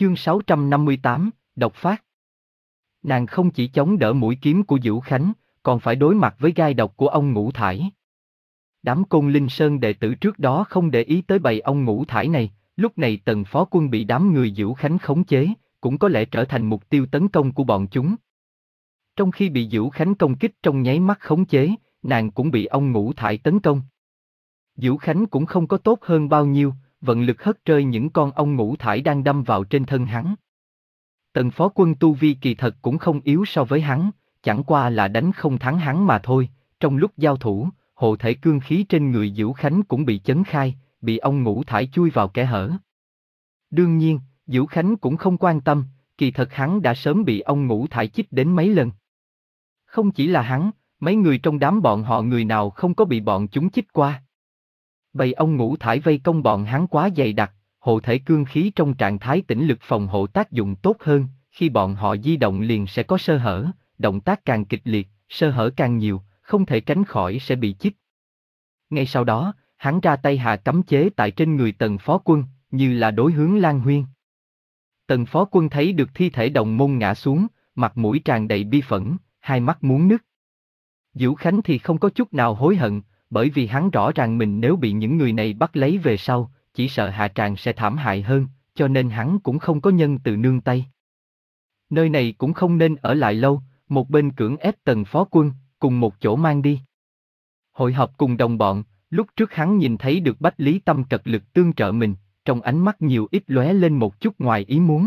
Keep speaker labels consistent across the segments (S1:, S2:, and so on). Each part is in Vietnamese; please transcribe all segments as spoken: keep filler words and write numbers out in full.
S1: Chương sáu trăm năm mươi tám, độc phát. Nàng không chỉ chống đỡ mũi kiếm của Dữu Khánh, còn phải đối mặt với gai độc của ông Ngũ Thải. Đám Côn Linh Sơn đệ tử trước đó không để ý tới bầy ông Ngũ Thải này, lúc này Tần Phó Quân bị đám người Dữu Khánh khống chế, cũng có lẽ trở thành mục tiêu tấn công của bọn chúng. Trong khi bị Dữu Khánh công kích trong nháy mắt khống chế, nàng cũng bị ông Ngũ Thải tấn công. Dữu Khánh cũng không có tốt hơn bao nhiêu, vận lực hất rơi những con ong Ngũ Thải đang đâm vào trên thân hắn. Tần Phó Quân tu vi kỳ thật cũng không yếu so với hắn, chẳng qua là đánh không thắng hắn mà thôi. Trong lúc giao thủ, hộ thể cương khí trên người Dữu Khánh cũng bị chấn khai, bị ong Ngũ Thải chui vào kẽ hở. Đương nhiên, Dữu Khánh cũng không quan tâm, kỳ thật hắn đã sớm bị ong Ngũ Thải chích đến mấy lần. Không chỉ là hắn, mấy người trong đám bọn họ người nào không có bị bọn chúng chích qua. Bầy ong Ngũ Thải vây công bọn hắn quá dày đặc, hộ thể cương khí trong trạng thái tĩnh lực phòng hộ tác dụng tốt hơn, khi bọn họ di động liền sẽ có sơ hở, động tác càng kịch liệt, sơ hở càng nhiều, không thể tránh khỏi sẽ bị chích. Ngay sau đó, hắn ra tay hạ cấm chế tại trên người Tần Phó Quân, như là đối hướng Lan Huyên. Tần Phó Quân thấy được thi thể đồng môn ngã xuống, mặt mũi tràn đầy bi phẫn, hai mắt muốn nứt. Dữu Khánh thì không có chút nào hối hận, bởi vì hắn rõ ràng mình nếu bị những người này bắt lấy về sau, chỉ sợ hạ tràng sẽ thảm hại hơn, cho nên hắn cũng không có nhân từ nương tay. Nơi này cũng không nên ở lại lâu, một bên cưỡng ép Tần Phó Quân, cùng một chỗ mang đi. Hội họp cùng đồng bọn, lúc trước hắn nhìn thấy được Bách Lý Tâm cật lực tương trợ mình, trong ánh mắt nhiều ít lóe lên một chút ngoài ý muốn.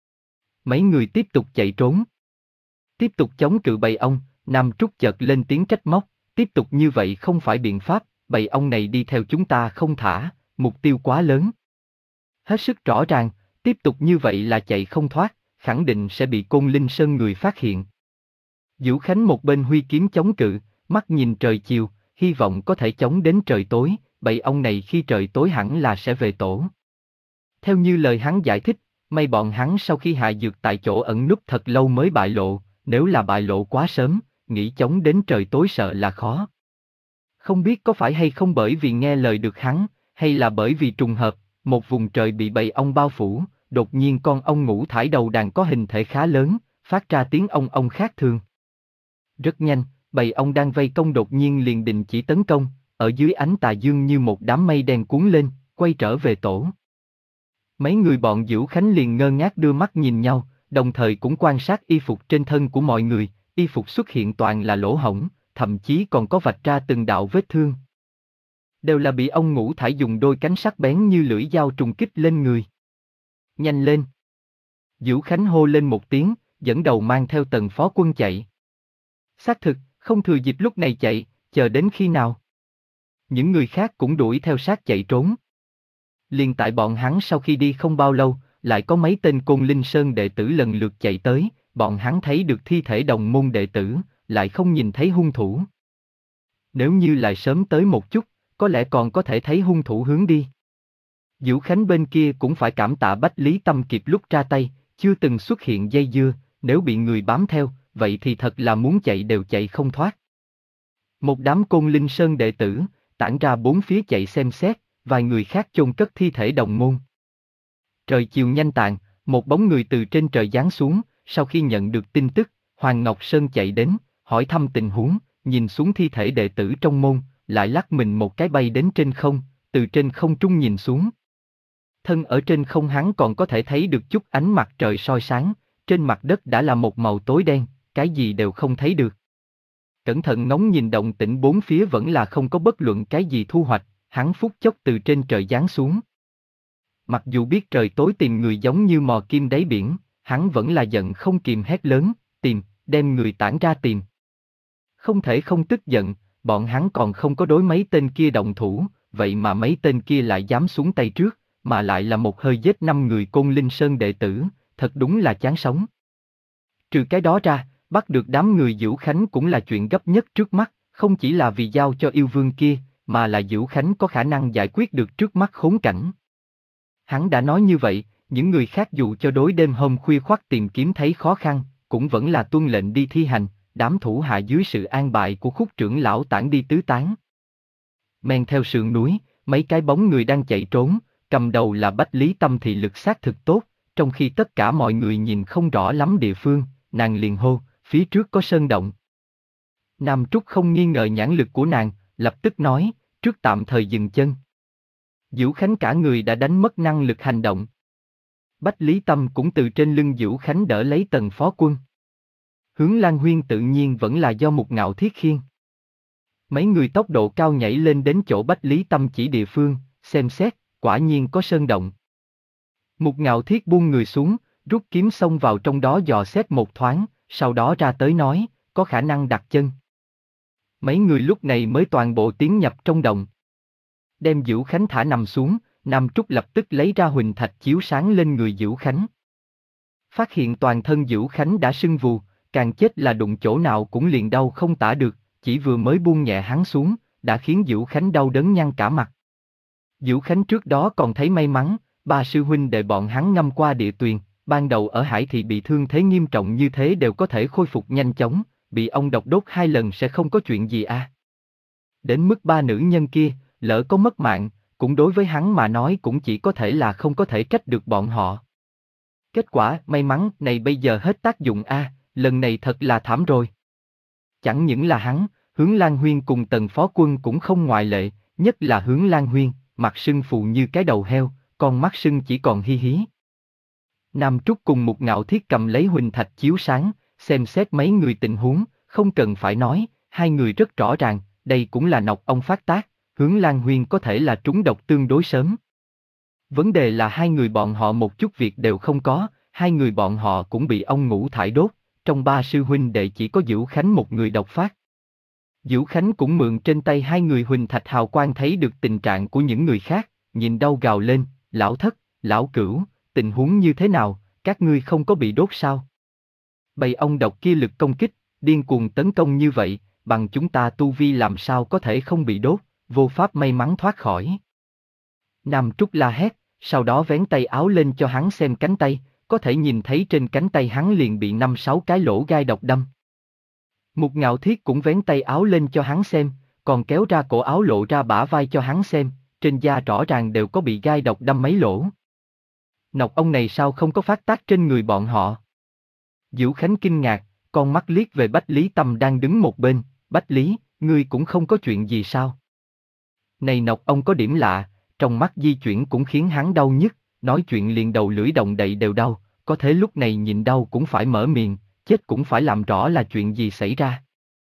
S1: Mấy người tiếp tục chạy trốn. Tiếp tục chống cự bầy ong, Nam Trúc chợt lên tiếng trách móc, tiếp tục như vậy không phải biện pháp, bầy ong này đi theo chúng ta không thả, mục tiêu quá lớn. Hết sức rõ ràng, tiếp tục như vậy là chạy không thoát, khẳng định sẽ bị Côn Linh Sơn người phát hiện. Dữu Khánh một bên huy kiếm chống cự, mắt nhìn trời chiều, hy vọng có thể chống đến trời tối, bầy ong này khi trời tối hẳn là sẽ về tổ. Theo như lời hắn giải thích, may bọn hắn sau khi hạ dược tại chỗ ẩn núp thật lâu mới bại lộ, nếu là bại lộ quá sớm, nghĩ chống đến trời tối sợ là khó. Không biết có phải hay không bởi vì nghe lời được hắn, hay là bởi vì trùng hợp, một vùng trời bị bầy ong bao phủ, đột nhiên con ong Ngũ Thải đầu đàn có hình thể khá lớn, phát ra tiếng ong ong khác thường. Rất nhanh, bầy ong đang vây công đột nhiên liền đình chỉ tấn công, ở dưới ánh tà dương như một đám mây đen cuốn lên, quay trở về tổ. Mấy người bọn Dữu Khánh liền ngơ ngác đưa mắt nhìn nhau, đồng thời cũng quan sát y phục trên thân của mọi người, y phục xuất hiện toàn là lỗ hổng, thậm chí còn có vạch ra từng đạo vết thương. Đều là bị ong Ngũ Thải dùng đôi cánh sắc bén như lưỡi dao trùng kích lên người. Nhanh lên! Dữu Khánh hô lên một tiếng, dẫn đầu mang theo Tần Phó Quân chạy. Xác thực, không thừa dịp lúc này chạy, chờ đến khi nào? Những người khác cũng đuổi theo sát chạy trốn. Liền tại bọn hắn sau khi đi không bao lâu, lại có mấy tên Côn Linh Sơn đệ tử lần lượt chạy tới, bọn hắn thấy được thi thể đồng môn đệ tử, lại không nhìn thấy hung thủ. Nếu như lại sớm tới một chút, có lẽ còn có thể thấy hung thủ hướng đi. Dữu Khánh bên kia cũng phải cảm tạ Bách Lý Tâm kịp lúc ra tay, chưa từng xuất hiện dây dưa, nếu bị người bám theo, vậy thì thật là muốn chạy đều chạy không thoát. Một đám Côn Linh Sơn đệ tử, tản ra bốn phía chạy xem xét, vài người khác chôn cất thi thể đồng môn. Trời chiều nhanh tàn, một bóng người từ trên trời giáng xuống, sau khi nhận được tin tức, Hoàng Ngọc Sơn chạy đến, hỏi thăm tình huống, nhìn xuống thi thể đệ tử trong môn, lại lắc mình một cái bay đến trên không, từ trên không trung nhìn xuống. Thân ở trên không hắn còn có thể thấy được chút ánh mặt trời soi sáng, trên mặt đất đã là một màu tối đen, cái gì đều không thấy được. Cẩn thận ngóng nhìn động tĩnh bốn phía vẫn là không có bất luận cái gì thu hoạch, hắn phút chốc từ trên trời giáng xuống. Mặc dù biết trời tối tìm người giống như mò kim đáy biển, hắn vẫn là giận không kìm hét lớn, tìm, đem người tản ra tìm. Không thể không tức giận, bọn hắn còn không có đối mấy tên kia động thủ, vậy mà mấy tên kia lại dám xuống tay trước, mà lại là một hơi giết năm người Côn Linh Sơn đệ tử, thật đúng là chán sống. Trừ cái đó ra, bắt được đám người Dữu Khánh cũng là chuyện gấp nhất trước mắt, không chỉ là vì giao cho yêu vương kia, mà là Dữu Khánh có khả năng giải quyết được trước mắt khốn cảnh. Hắn đã nói như vậy, những người khác dù cho đối đêm hôm khuya khoắt tìm kiếm thấy khó khăn, cũng vẫn là tuân lệnh đi thi hành, đám thủ hạ dưới sự an bài của Khúc trưởng lão tản đi tứ tán. Men theo sườn núi, mấy cái bóng người đang chạy trốn, cầm đầu là Bách Lý Tâm thị lực xác thực tốt, trong khi tất cả mọi người nhìn không rõ lắm địa phương, nàng liền hô, phía trước có sơn động. Nam Trúc không nghi ngờ nhãn lực của nàng, lập tức nói, trước tạm thời dừng chân. Dữu Khánh cả người đã đánh mất năng lực hành động. Bách Lý Tâm cũng từ trên lưng Dữu Khánh đỡ lấy Tần Phó Quân. Hướng Lan Huyên tự nhiên vẫn là do Mục Ngạo Thiết khiêng. Mấy người tốc độ cao nhảy lên đến chỗ Bách Lý Tâm chỉ địa phương, xem xét, quả nhiên có sơn động. Mục Ngạo Thiết buông người xuống, rút kiếm xông vào trong đó dò xét một thoáng, sau đó ra tới nói, có khả năng đặt chân. Mấy người lúc này mới toàn bộ tiến nhập trong động. Đem Dữu Khánh thả nằm xuống, Nam Trúc lập tức lấy ra huỳnh thạch chiếu sáng lên người Dữu Khánh. Phát hiện toàn thân Dữu Khánh đã sưng vù, càng chết là đụng chỗ nào cũng liền đau không tả được, chỉ vừa mới buông nhẹ hắn xuống, đã khiến Dữu Khánh đau đớn nhăn cả mặt. Dữu Khánh trước đó còn thấy may mắn, ba sư huynh đệ bọn hắn ngâm qua địa tuyền, ban đầu ở Hải Thị bị thương thế nghiêm trọng như thế đều có thể khôi phục nhanh chóng, bị ông độc đốt hai lần sẽ không có chuyện gì à. Đến mức ba nữ nhân kia, lỡ có mất mạng, cũng đối với hắn mà nói cũng chỉ có thể là không có thể trách được bọn họ. Kết quả, may mắn này bây giờ hết tác dụng a, à, lần này thật là thảm rồi. Chẳng những là hắn, Hướng Lan Huyên cùng Tần Phó Quân cũng không ngoại lệ, nhất là Hướng Lan Huyên, mặt sưng phù như cái đầu heo, con mắt sưng chỉ còn hi hí. Nam Trúc cùng Mục Ngạo Thiết cầm lấy huỳnh thạch chiếu sáng, xem xét mấy người tình huống, không cần phải nói, hai người rất rõ ràng, đây cũng là nọc ong phát tác, Hướng Lan Huyên có thể là trúng độc tương đối sớm. Vấn đề là hai người bọn họ một chút việc đều không có, hai người bọn họ cũng bị ong ngũ thải đốt, trong ba sư huynh đệ chỉ có Dữu Khánh một người độc phát. Dữu Khánh cũng mượn trên tay hai người huỳnh thạch hào quang thấy được tình trạng của những người khác, nhìn đau gào lên, lão thất, lão cửu, tình huống như thế nào, các ngươi không có bị đốt sao? Bầy ong độc kia lực công kích, điên cuồng tấn công như vậy, bằng chúng ta tu vi làm sao có thể không bị đốt, vô pháp may mắn thoát khỏi. Nam Trúc la hét, sau đó vén tay áo lên cho hắn xem cánh tay, có thể nhìn thấy trên cánh tay hắn liền bị năm sáu cái lỗ gai độc đâm. Mục Ngạo Thiết cũng vén tay áo lên cho hắn xem, còn kéo ra cổ áo lộ ra bả vai cho hắn xem, trên da rõ ràng đều có bị gai độc đâm mấy lỗ. Nọc ong này sao không có phát tác trên người bọn họ? Dữu Khánh kinh ngạc, con mắt liếc về Bách Lý Tâm đang đứng một bên, Bách Lý, ngươi cũng không có chuyện gì sao? Này nọc ong có điểm lạ, trong mắt di chuyển cũng khiến hắn đau nhức, nói chuyện liền đầu lưỡi động đậy đều đau, có thế lúc này nhìn đau cũng phải mở miệng, chết cũng phải làm rõ là chuyện gì xảy ra.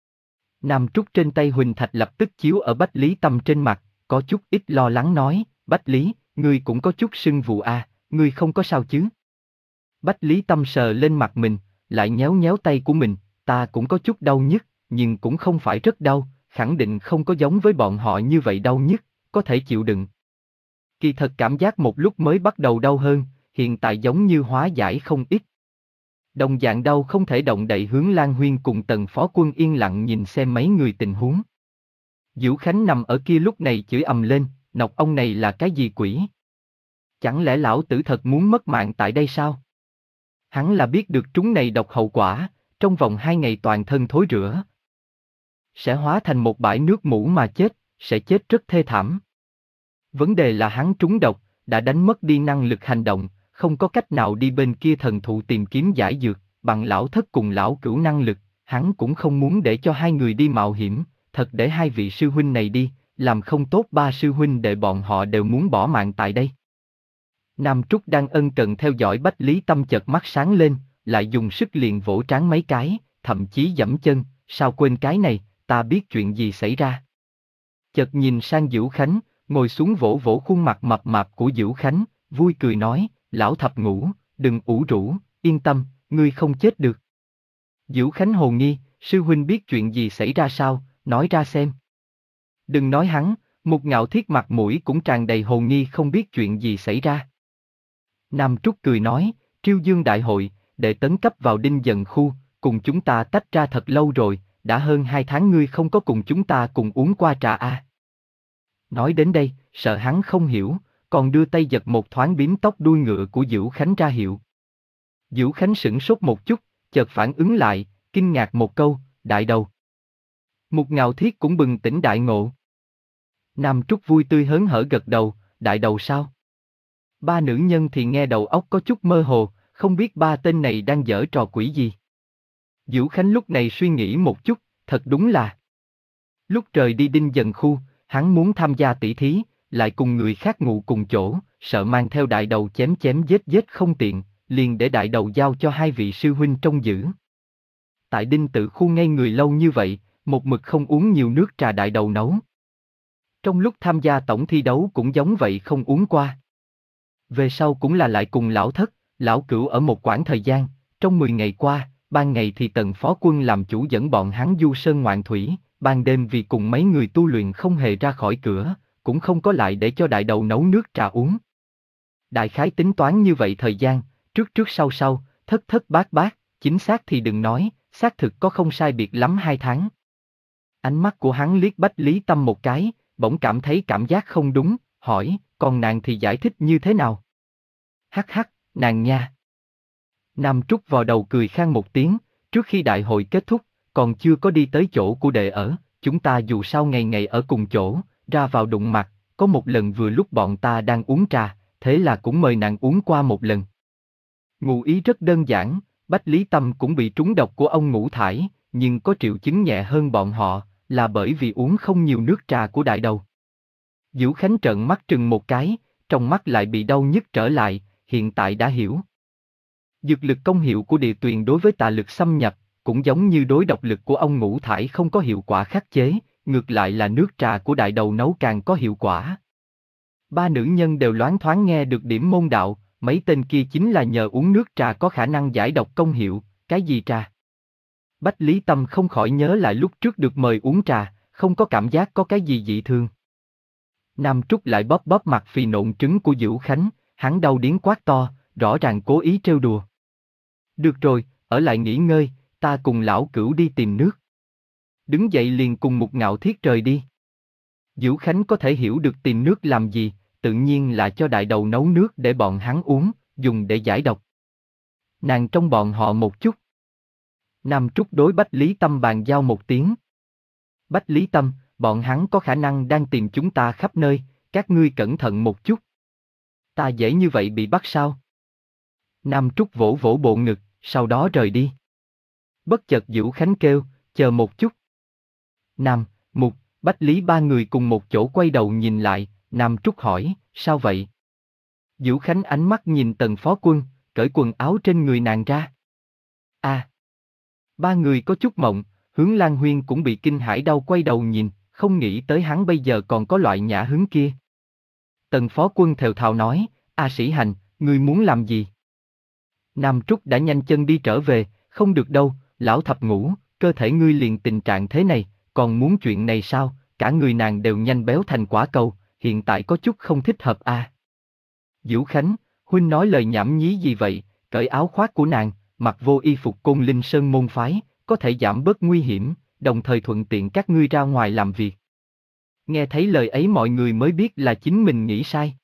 S1: Nam Trúc trên tay huỳnh thạch lập tức chiếu ở Bách Lý Tâm trên mặt, có chút ít lo lắng nói, Bách Lý, ngươi cũng có chút sưng vù à, ngươi không có sao chứ? Bách Lý Tâm sờ lên mặt mình, lại nhéo nhéo tay của mình, ta cũng có chút đau nhức, nhưng cũng không phải rất đau, khẳng định không có giống với bọn họ như vậy đau nhức, có thể chịu đựng. Kỳ thật cảm giác một lúc mới bắt đầu đau hơn, hiện tại giống như hóa giải không ít. Đồng dạng đau không thể động đậy. Hướng Lan Huyên cùng Tần Phó Quân yên lặng nhìn xem mấy người tình huống. Dữu Khánh nằm ở kia lúc này chửi ầm lên, nọc ong này là cái gì quỷ? Chẳng lẽ lão tử thật muốn mất mạng tại đây sao? Hắn là biết được trúng này độc hậu quả, trong vòng hai ngày toàn thân thối rữa. Sẽ hóa thành một bãi nước mủ mà chết, sẽ chết rất thê thảm. Vấn đề là hắn trúng độc, đã đánh mất đi năng lực hành động, không có cách nào đi bên kia thần thụ tìm kiếm giải dược, bằng lão thất cùng lão cửu năng lực, hắn cũng không muốn để cho hai người đi mạo hiểm, thật để hai vị sư huynh này đi, làm không tốt ba sư huynh đệ bọn họ đều muốn bỏ mạng tại đây. Nam Trúc đang ân cần theo dõi Bách Lý Tâm chợt mắt sáng lên, lại dùng sức liền vỗ trán mấy cái, thậm chí giẫm chân, sao quên cái này, ta biết chuyện gì xảy ra. Chợt nhìn sang Dữu Khánh, ngồi xuống vỗ vỗ khuôn mặt mập mạp của Dữu Khánh, vui cười nói, lão thập ngũ, đừng ủ rũ, yên tâm, ngươi không chết được. Dữu Khánh hồ nghi, sư huynh biết chuyện gì xảy ra sao, nói ra xem. Đừng nói hắn, Mục Ngạo Thiết mặt mũi cũng tràn đầy hồ nghi không biết chuyện gì xảy ra. Nam Trúc cười nói, Triêu Dương đại hội, đệ tấn cấp vào Đinh Dần khu, cùng chúng ta tách ra thật lâu rồi, đã hơn hai tháng ngươi không có cùng chúng ta cùng uống qua trà à. Nói đến đây, sợ hắn không hiểu, còn đưa tay giật một thoáng bím tóc đuôi ngựa của Dữu Khánh ra hiệu. Dữu Khánh sửng sốt một chút, chợt phản ứng lại, kinh ngạc một câu, đại đầu. Mục Ngạo Thiết cũng bừng tỉnh đại ngộ. Nam Trúc vui tươi hớn hở gật đầu, đại đầu sao? Ba nữ nhân thì nghe đầu óc có chút mơ hồ, không biết ba tên này đang giở trò quỷ gì. Diễu Khánh lúc này suy nghĩ một chút, thật đúng là. Lúc trời đi Đinh Dần khu, hắn muốn tham gia tỷ thí, lại cùng người khác ngủ cùng chỗ, sợ mang theo đại đầu chém chém giết giết không tiện, liền để đại đầu giao cho hai vị sư huynh trông giữ. Tại Đinh Tự khu ngây người lâu như vậy, một mực không uống nhiều nước trà đại đầu nấu. Trong lúc tham gia tổng thi đấu cũng giống vậy không uống qua. Về sau cũng là lại cùng lão thất, lão cửu ở một quãng thời gian, trong mười ngày qua, ban ngày thì Tần Phó Quân làm chủ dẫn bọn hắn du sơn ngoạn thủy, ban đêm vì cùng mấy người tu luyện không hề ra khỏi cửa, cũng không có lại để cho đại đầu nấu nước trà uống. Đại khái tính toán như vậy thời gian, trước trước sau sau, thất thất bát bát, chính xác thì đừng nói, xác thực có không sai biệt lắm hai tháng. Ánh mắt của hắn liếc Bách Lý Tâm một cái, bỗng cảm thấy cảm giác không đúng, hỏi, còn nàng thì giải thích như thế nào? Hắc hắc, nàng nha. Nam Trúc vò đầu cười khan một tiếng, trước khi đại hội kết thúc, còn chưa có đi tới chỗ của đệ ở, chúng ta dù sao ngày ngày ở cùng chỗ, ra vào đụng mặt, có một lần vừa lúc bọn ta đang uống trà, thế là cũng mời nàng uống qua một lần. Ngụ ý rất đơn giản, Bách Lý Tâm cũng bị trúng độc của ông ngũ thải, nhưng có triệu chứng nhẹ hơn bọn họ, là bởi vì uống không nhiều nước trà của đại đầu. Diễu Khánh trợn mắt trừng một cái, trong mắt lại bị đau nhức trở lại, hiện tại đã hiểu. Dược lực công hiệu của địa tuyền đối với tà lực xâm nhập, cũng giống như đối độc lực của ông ngũ thải không có hiệu quả khắc chế, ngược lại là nước trà của đại đầu nấu càng có hiệu quả. Ba nữ nhân đều loáng thoáng nghe được điểm môn đạo, mấy tên kia chính là nhờ uống nước trà có khả năng giải độc công hiệu, cái gì trà? Bách Lý Tâm không khỏi nhớ lại lúc trước được mời uống trà, không có cảm giác có cái gì dị thường. Nam Trúc lại bóp bóp mặt phì nộn trứng của Diễu Khánh, hắn đau điếng quát to, rõ ràng cố ý trêu đùa. Được rồi, ở lại nghỉ ngơi, ta cùng lão cửu đi tìm nước. Đứng dậy liền cùng Mục Ngạo Thiết rời đi. Diễu Khánh có thể hiểu được tìm nước làm gì, tự nhiên là cho đại đầu nấu nước để bọn hắn uống, dùng để giải độc. Nàng trong bọn họ một chút. Nam Trúc đối Bách Lý Tâm bàn giao một tiếng. Bách Lý Tâm, bọn hắn có khả năng đang tìm chúng ta khắp nơi, các ngươi cẩn thận một chút. Ta dễ như vậy bị bắt sao? Nam Trúc vỗ vỗ bộ ngực, sau đó rời đi. Bất chợt Diễu Khánh kêu, chờ một chút. Nam, Mục, Bách Lý ba người cùng một chỗ quay đầu nhìn lại, Nam Trúc hỏi, sao vậy? Diễu Khánh ánh mắt nhìn Tần Phó Quân, cởi quần áo trên người nàng ra. À! Ba người có chút mộng, Hướng Lan Huyên cũng bị kinh hãi đau quay đầu nhìn, không nghĩ tới hắn bây giờ còn có loại nhã hứng kia. Tần Phó Quân thều thào nói, A Sĩ Hành, ngươi muốn làm gì? Nam Trúc đã nhanh chân đi trở về, không được đâu, lão thập ngũ, cơ thể ngươi liền tình trạng thế này, còn muốn chuyện này sao? Cả người nàng đều nhanh béo thành quả cầu, hiện tại có chút không thích hợp a. À. Diễu Khánh, huynh nói lời nhảm nhí gì vậy? Cởi áo khoác của nàng, mặc vô y phục Côn Linh Sơn môn phái, có thể giảm bớt nguy hiểm, đồng thời thuận tiện các ngươi ra ngoài làm việc. Nghe thấy lời ấy mọi người mới biết là chính mình nghĩ sai.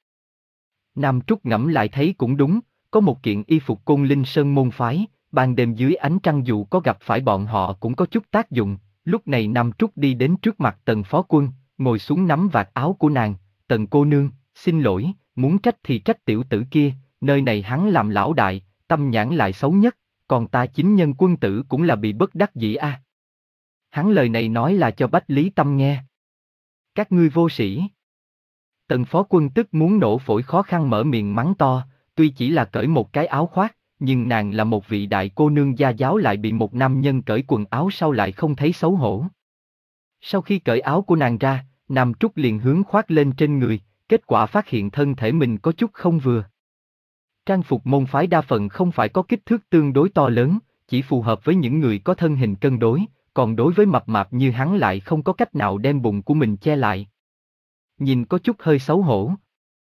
S1: Nam Trúc ngẫm lại thấy cũng đúng, có một kiện y phục Côn Linh Sơn môn phái, ban đêm dưới ánh trăng dù có gặp phải bọn họ cũng có chút tác dụng. Lúc này Nam Trúc đi đến trước mặt Tần Phó Quân, ngồi xuống nắm vạt áo của nàng, Tần cô nương, xin lỗi, muốn trách thì trách tiểu tử kia, nơi này hắn làm lão đại, tâm nhãn lại xấu nhất, còn ta chính nhân quân tử cũng là bị bất đắc dĩ a. À. Hắn lời này nói là cho Bách Lý Tâm nghe. Các ngươi vô sĩ. Tần Phó Quân tức muốn nổ phổi khó khăn mở miệng mắng to, tuy chỉ là cởi một cái áo khoác, nhưng nàng là một vị đại cô nương gia giáo lại bị một nam nhân cởi quần áo sau lại không thấy xấu hổ. Sau khi cởi áo của nàng ra, Nam Trúc liền hướng khoác lên trên người, kết quả phát hiện thân thể mình có chút không vừa. Trang phục môn phái đa phần không phải có kích thước tương đối to lớn, chỉ phù hợp với những người có thân hình cân đối, còn đối với mập mạp như hắn lại không có cách nào đem bụng của mình che lại. Nhìn có chút hơi xấu hổ.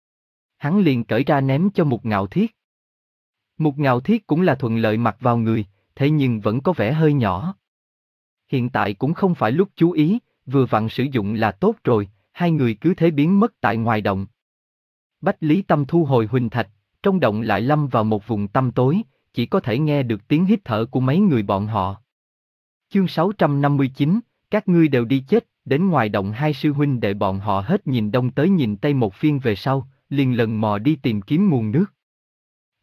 S1: Hắn liền cởi ra ném cho Mục Ngạo Thiết. Mục Ngạo Thiết cũng là thuận lợi mặc vào người, thế nhưng vẫn có vẻ hơi nhỏ. Hiện tại cũng không phải lúc chú ý, vừa vặn sử dụng là tốt rồi, hai người cứ thế biến mất tại ngoài động. Bách Lý Tâm thu hồi huỳnh thạch, trong động lại lâm vào một vùng tăm tối, chỉ có thể nghe được tiếng hít thở của mấy người bọn họ. Chương sáu trăm năm mươi chín, các ngươi đều đi chết, đến ngoài động hai sư huynh đệ bọn họ hết nhìn đông tới nhìn tây một phiên về sau, liền lần mò đi tìm kiếm nguồn nước.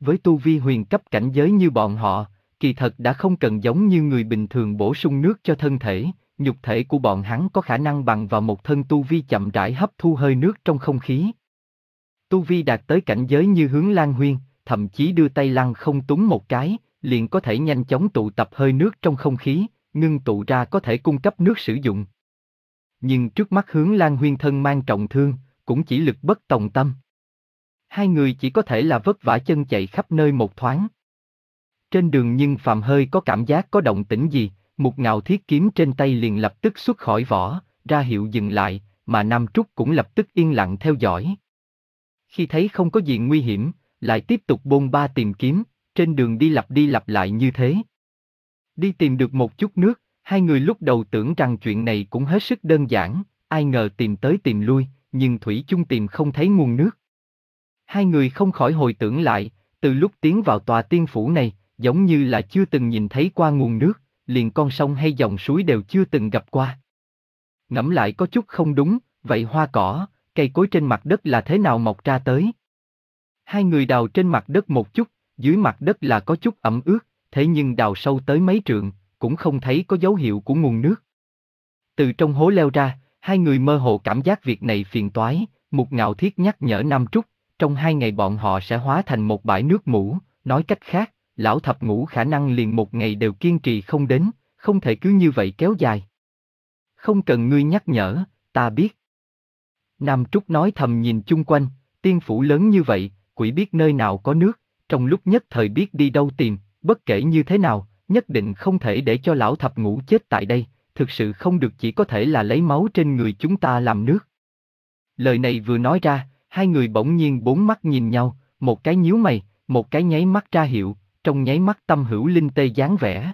S1: Với tu vi huyền cấp cảnh giới như bọn họ, kỳ thật đã không cần giống như người bình thường bổ sung nước cho thân thể, nhục thể của bọn hắn có khả năng bằng vào một thân tu vi chậm rãi hấp thu hơi nước trong không khí. Tu vi đạt tới cảnh giới như Hướng Lan Huyên, thậm chí đưa tay lăng không túng một cái, liền có thể nhanh chóng tụ tập hơi nước trong không khí, ngưng tụ ra có thể cung cấp nước sử dụng. Nhưng trước mắt Hướng Lan Huyên thân mang trọng thương, cũng chỉ lực bất tòng tâm. Hai người chỉ có thể là vất vả chân chạy khắp nơi một thoáng. Trên đường nhưng phàm hơi có cảm giác có động tĩnh gì, một ngạo thiết kiếm trên tay liền lập tức xuất khỏi vỏ, ra hiệu dừng lại, mà Nam Trúc cũng lập tức yên lặng theo dõi. Khi thấy không có gì nguy hiểm, lại tiếp tục bôn ba tìm kiếm, trên đường đi lặp đi lặp lại như thế. Đi tìm được một chút nước, hai người lúc đầu tưởng rằng chuyện này cũng hết sức đơn giản, ai ngờ tìm tới tìm lui, nhưng thủy chung tìm không thấy nguồn nước. Hai người không khỏi hồi tưởng lại, từ lúc tiến vào tòa tiên phủ này, giống như là chưa từng nhìn thấy qua nguồn nước, liền con sông hay dòng suối đều chưa từng gặp qua. Ngẫm lại có chút không đúng, vậy hoa cỏ, cây cối trên mặt đất là thế nào mọc ra tới? Hai người đào trên mặt đất một chút, dưới mặt đất là có chút ẩm ướt, thế nhưng đào sâu tới mấy trượng, cũng không thấy có dấu hiệu của nguồn nước. Từ trong hố leo ra, hai người mơ hồ cảm giác việc này phiền toái, Mục Ngạo Thiết nhắc nhở Nam Trúc, trong hai ngày bọn họ sẽ hóa thành một bãi nước mủ, nói cách khác, lão thập ngũ khả năng liền một ngày đều kiên trì không đến, không thể cứ như vậy kéo dài. Không cần ngươi nhắc nhở, ta biết. Nam Trúc nói thầm nhìn chung quanh, tiên phủ lớn như vậy, quỷ biết nơi nào có nước, trong lúc nhất thời biết đi đâu tìm, bất kể như thế nào, nhất định không thể để cho lão thập ngũ chết tại đây, thực sự không được, chỉ có thể là lấy máu trên người chúng ta làm nước. Lời này vừa nói ra, hai người bỗng nhiên bốn mắt nhìn nhau, một cái nhíu mày, một cái nháy mắt ra hiệu, trong nháy mắt tâm hữu linh tê dáng vẻ.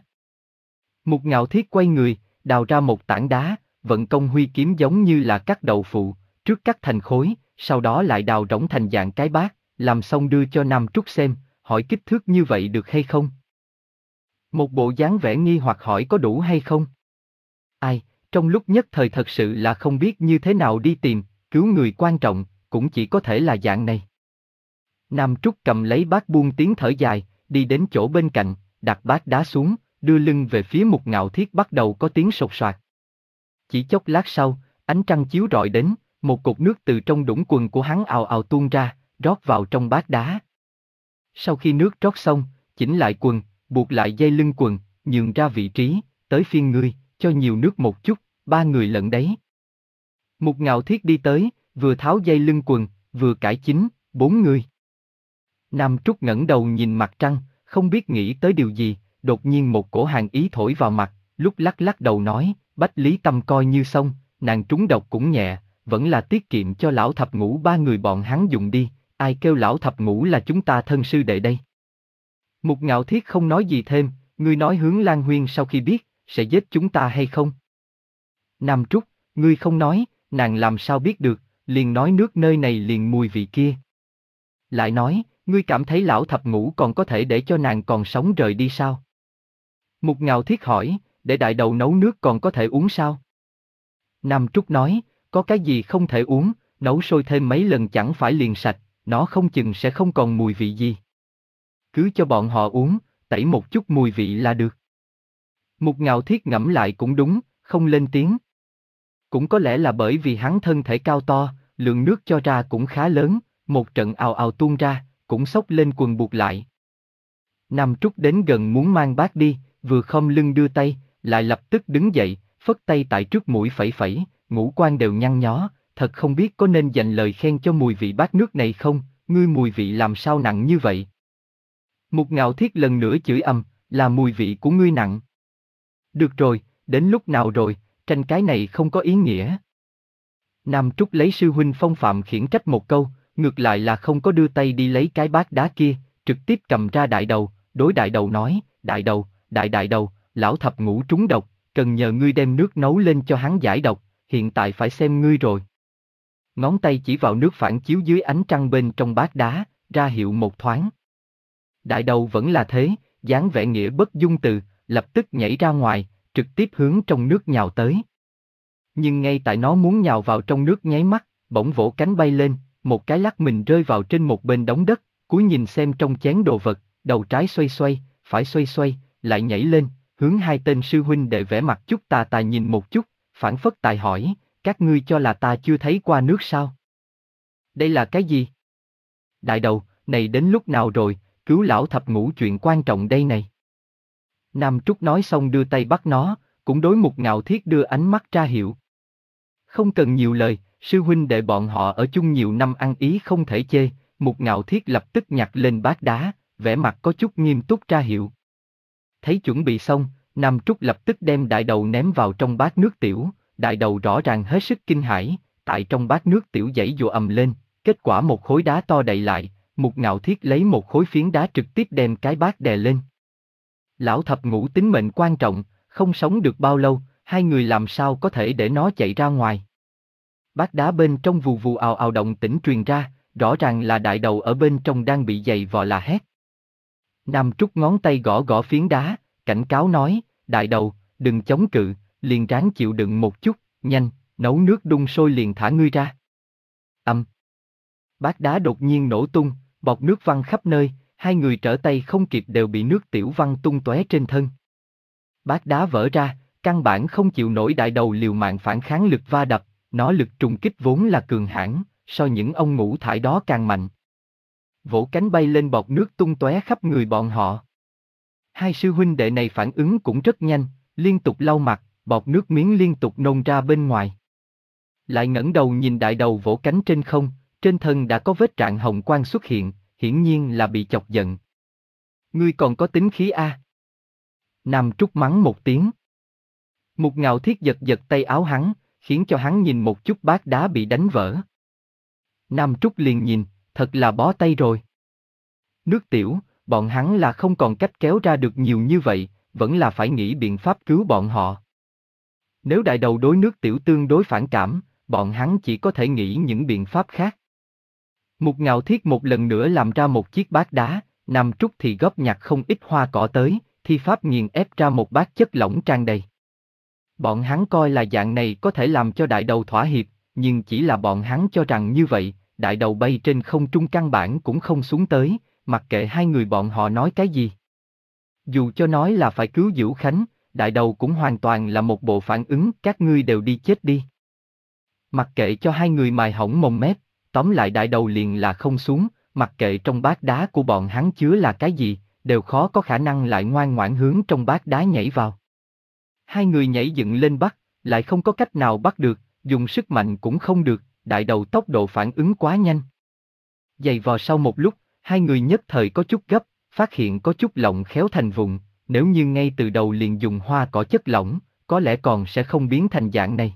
S1: Mục Ngạo Thiết quay người, đào ra một tảng đá, vận công huy kiếm giống như là cắt đậu phụ, trước cắt thành khối, sau đó lại đào rỗng thành dạng cái bát, làm xong đưa cho Nam Trúc xem, hỏi kích thước như vậy được hay không? Một bộ dáng vẻ nghi hoặc hỏi có đủ hay không? Ai, trong lúc nhất thời thật sự là không biết như thế nào đi tìm, cứu người quan trọng, cũng chỉ có thể là dạng này. Nam Trúc cầm lấy bát buông tiếng thở dài, đi đến chỗ bên cạnh, đặt bát đá xuống, đưa lưng về phía Mục Ngạo Thiết, bắt đầu có tiếng sột soạt. Chỉ chốc lát sau, ánh trăng chiếu rọi đến, một cột nước từ trong đũng quần của hắn ào ào tuôn ra, rót vào trong bát đá. Sau khi nước rót xong, chỉnh lại quần, buộc lại dây lưng quần, nhường ra vị trí, tới phiên ngươi, cho nhiều nước một chút, ba người lận đấy. Mục Ngạo Thiết đi tới, vừa tháo dây lưng quần, vừa cải chính, bốn người. Nam Trúc ngẩng đầu nhìn mặt trăng, không biết nghĩ tới điều gì, đột nhiên một cổ hàn ý thổi vào mặt, lúc lắc lắc đầu nói, Bách Lý Tâm coi như xong, nàng trúng độc cũng nhẹ, vẫn là tiết kiệm cho lão thập ngũ ba người bọn hắn dùng đi, ai kêu lão thập ngũ là chúng ta thân sư đệ đây. Mục Ngạo Thiết không nói gì thêm, ngươi nói Hướng Lan Huyên sau khi biết, sẽ giết chúng ta hay không? Nam Trúc, ngươi không nói, nàng làm sao biết được, liền nói nước nơi này liền mùi vị kia. Lại nói, ngươi cảm thấy lão thập ngũ còn có thể để cho nàng còn sống rời đi sao? Mục Ngạo Thiết hỏi, để đại đầu nấu nước còn có thể uống sao? Nam Trúc nói, có cái gì không thể uống, nấu sôi thêm mấy lần chẳng phải liền sạch, nó không chừng sẽ không còn mùi vị gì. Cứ cho bọn họ uống, tẩy một chút mùi vị là được. Mục Ngạo Thiết ngẫm lại cũng đúng, không lên tiếng. Cũng có lẽ là bởi vì hắn thân thể cao to, lượng nước cho ra cũng khá lớn, một trận ào ào tuôn ra, cũng xốc lên quần buộc lại. Nam Trúc đến gần muốn mang bát đi, vừa khom lưng đưa tay, lại lập tức đứng dậy, phất tay tại trước mũi phẩy phẩy, ngũ quan đều nhăn nhó, thật không biết có nên dành lời khen cho mùi vị bát nước này không, ngươi mùi vị làm sao nặng như vậy. Mục Ngạo Thiết lần nữa chửi ầm, là mùi vị của ngươi nặng. Được rồi, đến lúc nào rồi, tranh cái này không có ý nghĩa. Nam Trúc lấy sư huynh phong phạm khiển trách một câu, ngược lại là không có đưa tay đi lấy cái bát đá kia, trực tiếp cầm ra đại đầu, đối đại đầu nói, đại đầu, đại đại đầu, lão thập ngũ trúng độc, cần nhờ ngươi đem nước nấu lên cho hắn giải độc, hiện tại phải xem ngươi rồi. Ngón tay chỉ vào nước phản chiếu dưới ánh trăng bên trong bát đá, ra hiệu một thoáng. Đại đầu vẫn là thế, dáng vẻ nghĩa bất dung từ, lập tức nhảy ra ngoài, trực tiếp hướng trong nước nhào tới. Nhưng ngay tại nó muốn nhào vào trong nước nháy mắt, bỗng vỗ cánh bay lên, một cái lắc mình rơi vào trên một bên đống đất, cúi nhìn xem trong chén đồ vật, đầu trái xoay xoay, phải xoay xoay, lại nhảy lên, hướng hai tên sư huynh đệ vẽ mặt chút tà tà nhìn một chút, phản phất tài hỏi, các ngươi cho là ta chưa thấy qua nước sao? Đây là cái gì? Đại đầu, này đến lúc nào rồi, cứu lão thập ngũ chuyện quan trọng đây này. Nam Trúc nói xong đưa tay bắt nó, cũng đối Mục Ngạo Thiết đưa ánh mắt ra hiệu. Không cần nhiều lời, sư huynh đệ bọn họ ở chung nhiều năm ăn ý không thể chê, Mục Ngạo Thiết lập tức nhặt lên bát đá, vẻ mặt có chút nghiêm túc ra hiệu. Thấy chuẩn bị xong, Nam Trúc lập tức đem đại đầu ném vào trong bát nước tiểu, đại đầu rõ ràng hết sức kinh hãi, tại trong bát nước tiểu giãy giụa ầm lên, kết quả một khối đá to đậy lại, Mục Ngạo Thiết lấy một khối phiến đá trực tiếp đem cái bát đè lên. Lão thập ngũ tính mệnh quan trọng, không sống được bao lâu, hai người làm sao có thể để nó chạy ra ngoài. Bát đá bên trong vù vù ào ào động tĩnh truyền ra, rõ ràng là đại đầu ở bên trong đang bị giày vò la hét. Nam Trúc ngón tay gõ gõ phiến đá, cảnh cáo nói, đại đầu, đừng chống cự, liền ráng chịu đựng một chút, nhanh, nấu nước đun sôi liền thả ngươi ra. Âm. Bát đá đột nhiên nổ tung, bọt nước văng khắp nơi, hai người trở tay không kịp đều bị nước tiểu văng tung tóe trên thân. Bát đá vỡ ra, căn bản không chịu nổi đại đầu liều mạng phản kháng lực va đập, nó lực trùng kích vốn là cường hãn, so những ông ngũ thải đó càng mạnh. Vỗ cánh bay lên bọt nước tung tóe khắp người bọn họ. Hai sư huynh đệ này phản ứng cũng rất nhanh, liên tục lau mặt, bọt nước miếng liên tục nôn ra bên ngoài. Lại ngẩng đầu nhìn đại đầu vỗ cánh trên không, trên thân đã có vết rạn hồng quang xuất hiện, hiển nhiên là bị chọc giận. Ngươi còn có tính khí a? À? Nam Trúc mắng một tiếng. Mục Ngạo Thiết giật giật tay áo hắn, khiến cho hắn nhìn một chút bát đá bị đánh vỡ. Nam Trúc liền nhìn, thật là bó tay rồi. Nước tiểu, bọn hắn là không còn cách kéo ra được nhiều như vậy, vẫn là phải nghĩ biện pháp cứu bọn họ. Nếu đại đầu đối nước tiểu tương đối phản cảm, bọn hắn chỉ có thể nghĩ những biện pháp khác. Mục Ngạo Thiết một lần nữa làm ra một chiếc bát đá, Nam Trúc thì góp nhặt không ít hoa cỏ tới, thi pháp nghiền ép ra một bát chất lỏng tràn đầy. Bọn hắn coi là dạng này có thể làm cho đại đầu thỏa hiệp, nhưng chỉ là bọn hắn cho rằng như vậy, đại đầu bay trên không trung căn bản cũng không xuống tới, mặc kệ hai người bọn họ nói cái gì. Dù cho nói là phải cứu Dữu Khánh, đại đầu cũng hoàn toàn là một bộ phản ứng các ngươi đều đi chết đi. Mặc kệ cho hai người mài hỏng mồm mép, tóm lại đại đầu liền là không xuống, mặc kệ trong bát đá của bọn hắn chứa là cái gì, đều khó có khả năng lại ngoan ngoãn hướng trong bát đá nhảy vào. Hai người nhảy dựng lên bắt, lại không có cách nào bắt được, dùng sức mạnh cũng không được, đại đầu tốc độ phản ứng quá nhanh. Giày vò sau một lúc, hai người nhất thời có chút gấp, phát hiện có chút lỏng khéo thành vụn, nếu như ngay từ đầu liền dùng hoa cỏ chất lỏng, có lẽ còn sẽ không biến thành dạng này.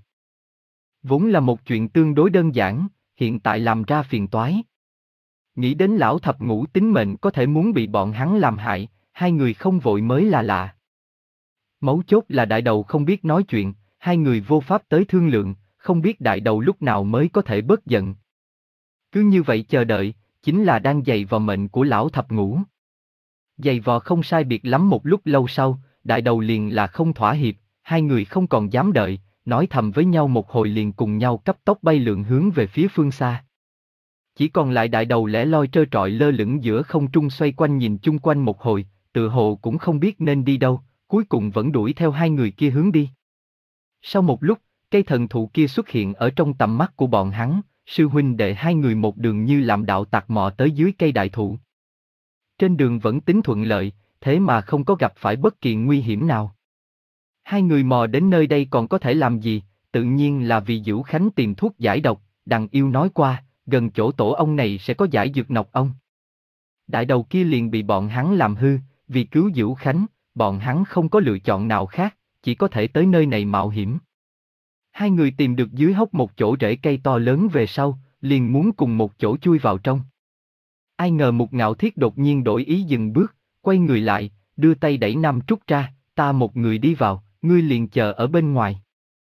S1: Vốn là một chuyện tương đối đơn giản, hiện tại làm ra phiền toái. Nghĩ đến lão thập ngũ tính mệnh có thể muốn bị bọn hắn làm hại, hai người không vội mới là lạ. Mấu chốt là đại đầu không biết nói chuyện, hai người vô pháp tới thương lượng, không biết đại đầu lúc nào mới có thể bớt giận. Cứ như vậy chờ đợi, chính là đang giày vò mệnh của lão thập ngũ. Giày vò không sai biệt lắm một lúc lâu sau, đại đầu liền là không thỏa hiệp, hai người không còn dám đợi, nói thầm với nhau một hồi liền cùng nhau cấp tốc bay lượn hướng về phía phương xa. Chỉ còn lại đại đầu lẻ loi trơ trọi lơ lửng giữa không trung xoay quanh nhìn chung quanh một hồi, tự hồ cũng không biết nên đi đâu, cuối cùng vẫn đuổi theo hai người kia hướng đi. Sau một lúc, cây thần thụ kia xuất hiện ở trong tầm mắt của bọn hắn, sư huynh đệ hai người một đường như làm đạo tặc mò tới dưới cây đại thụ. Trên đường vẫn tính thuận lợi, thế mà không có gặp phải bất kỳ nguy hiểm nào. Hai người mò đến nơi đây còn có thể làm gì, tự nhiên là vì Dữu Khánh tìm thuốc giải độc, đằng yêu nói qua, gần chỗ tổ ông này sẽ có giải dược nọc ong. Đại đầu kia liền bị bọn hắn làm hư, vì cứu Dữu Khánh, bọn hắn không có lựa chọn nào khác, chỉ có thể tới nơi này mạo hiểm. Hai người tìm được dưới hốc một chỗ rễ cây to lớn về sau, liền muốn cùng một chỗ chui vào trong. Ai ngờ Mục Ngạo Thiết đột nhiên đổi ý dừng bước, quay người lại, đưa tay đẩy Nam Trúc ra, ta một người đi vào, ngươi liền chờ ở bên ngoài.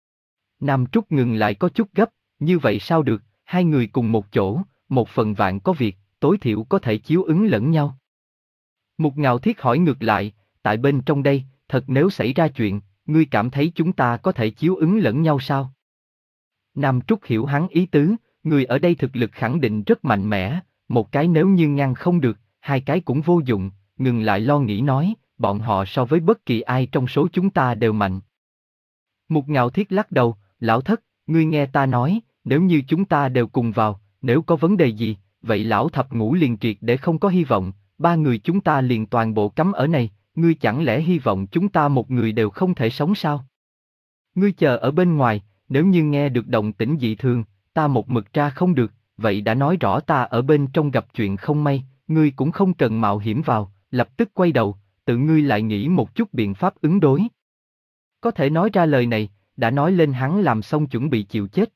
S1: Nam Trúc ngừng lại có chút gấp, như vậy sao được, hai người cùng một chỗ, một phần vạn có việc, tối thiểu có thể chiếu ứng lẫn nhau. Mục Ngạo Thiết hỏi ngược lại, tại bên trong đây, thật nếu xảy ra chuyện, ngươi cảm thấy chúng ta có thể chiếu ứng lẫn nhau sao? Nam Trúc hiểu hắn ý tứ, người ở đây thực lực khẳng định rất mạnh mẽ, một cái nếu như ngăn không được, hai cái cũng vô dụng, ngừng lại lo nghĩ nói, bọn họ so với bất kỳ ai trong số chúng ta đều mạnh. Mục Ngạo Thiết lắc đầu, lão thất, ngươi nghe ta nói, nếu như chúng ta đều cùng vào, nếu có vấn đề gì, vậy lão thập ngũ liền triệt để không có hy vọng, ba người chúng ta liền toàn bộ cắm ở này, ngươi chẳng lẽ hy vọng chúng ta một người đều không thể sống sao? Ngươi chờ ở bên ngoài, nếu như nghe được động tĩnh dị thường, ta một mực ra không được, vậy đã nói rõ ta ở bên trong gặp chuyện không may, ngươi cũng không cần mạo hiểm vào, lập tức quay đầu, tự ngươi lại nghĩ một chút biện pháp ứng đối. Có thể nói ra lời này, đã nói lên hắn làm xong chuẩn bị chịu chết.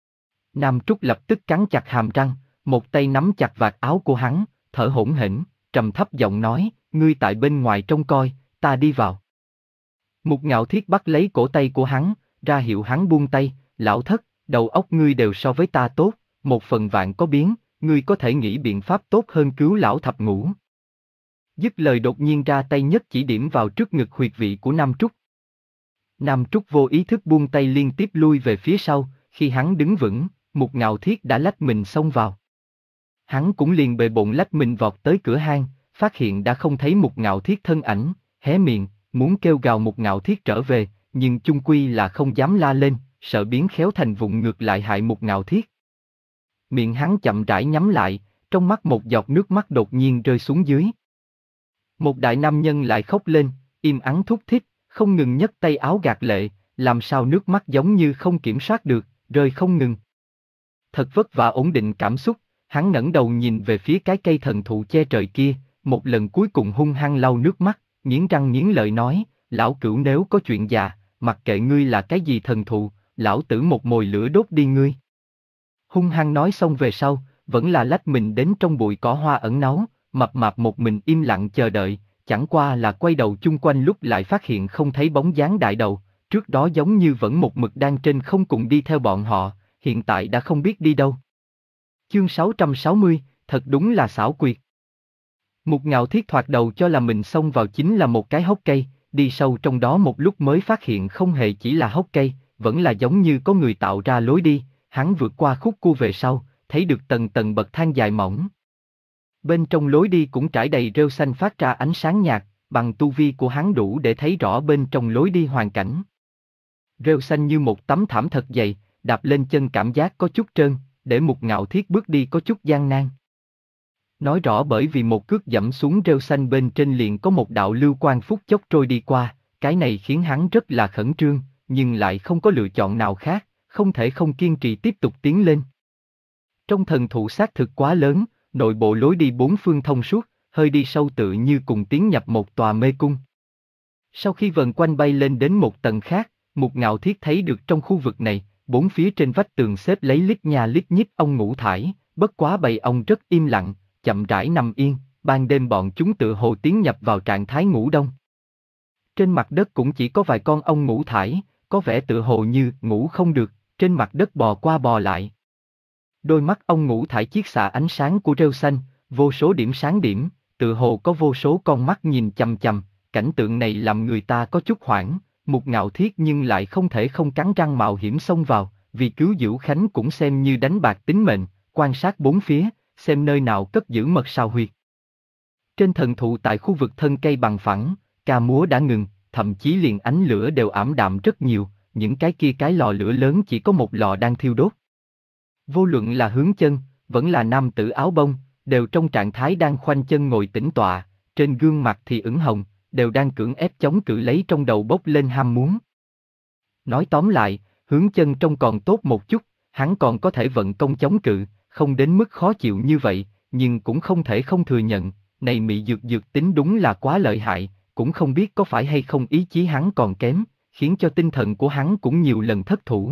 S1: Nam Trúc lập tức cắn chặt hàm răng, một tay nắm chặt vạt áo của hắn, thở hổn hển, trầm thấp giọng nói, ngươi tại bên ngoài trông coi, ta đi vào. Mục Ngạo Thiết bắt lấy cổ tay của hắn, ra hiệu hắn buông tay, lão thất, đầu óc ngươi đều so với ta tốt, một phần vạn có biến, ngươi có thể nghĩ biện pháp tốt hơn cứu lão thập ngũ. Dứt lời đột nhiên ra tay nhất chỉ điểm vào trước ngực huyệt vị của Nam Trúc. Nam Trúc vô ý thức buông tay liên tiếp lui về phía sau, khi hắn đứng vững, Mục Ngạo Thiết đã lách mình xông vào. Hắn cũng liền bề bộn lách mình vọt tới cửa hang, phát hiện đã không thấy Mục Ngạo Thiết thân ảnh, hé miệng, muốn kêu gào Mục Ngạo Thiết trở về, nhưng chung quy là không dám la lên, sợ biến khéo thành vụng ngược lại hại Mục Ngạo Thiết. Miệng hắn chậm rãi nhắm lại, trong mắt một giọt nước mắt đột nhiên rơi xuống dưới. Một đại nam nhân lại khóc lên, im ắng thúc thích, không ngừng nhấc tay áo gạt lệ, làm sao nước mắt giống như không kiểm soát được, rơi không ngừng. Thật vất vả ổn định cảm xúc, hắn ngẩng đầu nhìn về phía cái cây thần thụ che trời kia, một lần cuối cùng hung hăng lau nước mắt, nghiến răng nghiến lợi nói, lão cửu nếu có chuyện già, mặc kệ ngươi là cái gì thần thụ, lão tử một mồi lửa đốt đi ngươi. Hung hăng nói xong về sau, vẫn là lách mình đến trong bụi cỏ hoa ẩn náu, mập mạp một mình im lặng chờ đợi, chẳng qua là quay đầu chung quanh lúc lại phát hiện không thấy bóng dáng đại đầu, trước đó giống như vẫn một mực đang trên không cùng đi theo bọn họ, hiện tại đã không biết đi đâu. Chương sáu trăm sáu mươi, thật đúng là xảo quyệt. Mục Ngạo Thiết thoạt đầu cho là mình xông vào chính là một cái hốc cây, đi sâu trong đó một lúc mới phát hiện không hề chỉ là hốc cây, vẫn là giống như có người tạo ra lối đi, hắn vượt qua khúc cua về sau, thấy được tầng tầng bậc thang dài mỏng. Bên trong lối đi cũng trải đầy rêu xanh phát ra ánh sáng nhạt, bằng tu vi của hắn đủ để thấy rõ bên trong lối đi hoàn cảnh. Rêu xanh như một tấm thảm thật dày, đạp lên chân cảm giác có chút trơn, để Mục Ngạo Thiết bước đi có chút gian nan. Nói rõ bởi vì một cước dẫm xuống rêu xanh bên trên liền có một đạo lưu quang phút chốc trôi đi qua, cái này khiến hắn rất là khẩn trương, nhưng lại không có lựa chọn nào khác, không thể không kiên trì tiếp tục tiến lên. Trong thần thụ xác thực quá lớn, nội bộ lối đi bốn phương thông suốt, hơi đi sâu tự như cùng tiến nhập một tòa mê cung. Sau khi vần quanh bay lên đến một tầng khác, Mục Ngạo Thiết thấy được trong khu vực này, bốn phía trên vách tường xếp lấy lít nha lít nhít ong ngũ thải, bất quá bầy ong rất im lặng, chậm rãi nằm yên, ban đêm bọn chúng tựa hồ tiến nhập vào trạng thái ngủ đông. Trên mặt đất cũng chỉ có vài con ong ngũ thải, có vẻ tựa hồ như ngủ không được, trên mặt đất bò qua bò lại. Đôi mắt ong ngũ thải chiết xạ ánh sáng của rêu xanh, vô số điểm sáng điểm, tựa hồ có vô số con mắt nhìn chằm chằm, cảnh tượng này làm người ta có chút hoảng, Mục Ngạo Thiết nhưng lại không thể không cắn răng mạo hiểm xông vào, vì cứu Dữu Khánh cũng xem như đánh bạc tính mệnh, quan sát bốn phía, xem nơi nào cất giữ mật sao huyệt. Trên thần thụ tại khu vực thân cây bằng phẳng, ca múa đã ngừng, thậm chí liền ánh lửa đều ảm đạm rất nhiều, những cái kia cái lò lửa lớn chỉ có một lò đang thiêu đốt. Vô luận là Hướng Chân, vẫn là nam tử áo bông, đều trong trạng thái đang khoanh chân ngồi tĩnh tọa, trên gương mặt thì ửng hồng, đều đang cưỡng ép chống cự lấy trong đầu bốc lên ham muốn. Nói tóm lại, Hướng Chân trông còn tốt một chút, hắn còn có thể vận công chống cự, không đến mức khó chịu như vậy, nhưng cũng không thể không thừa nhận, này mị dược dược tính đúng là quá lợi hại, cũng không biết có phải hay không ý chí hắn còn kém, khiến cho tinh thần của hắn cũng nhiều lần thất thủ.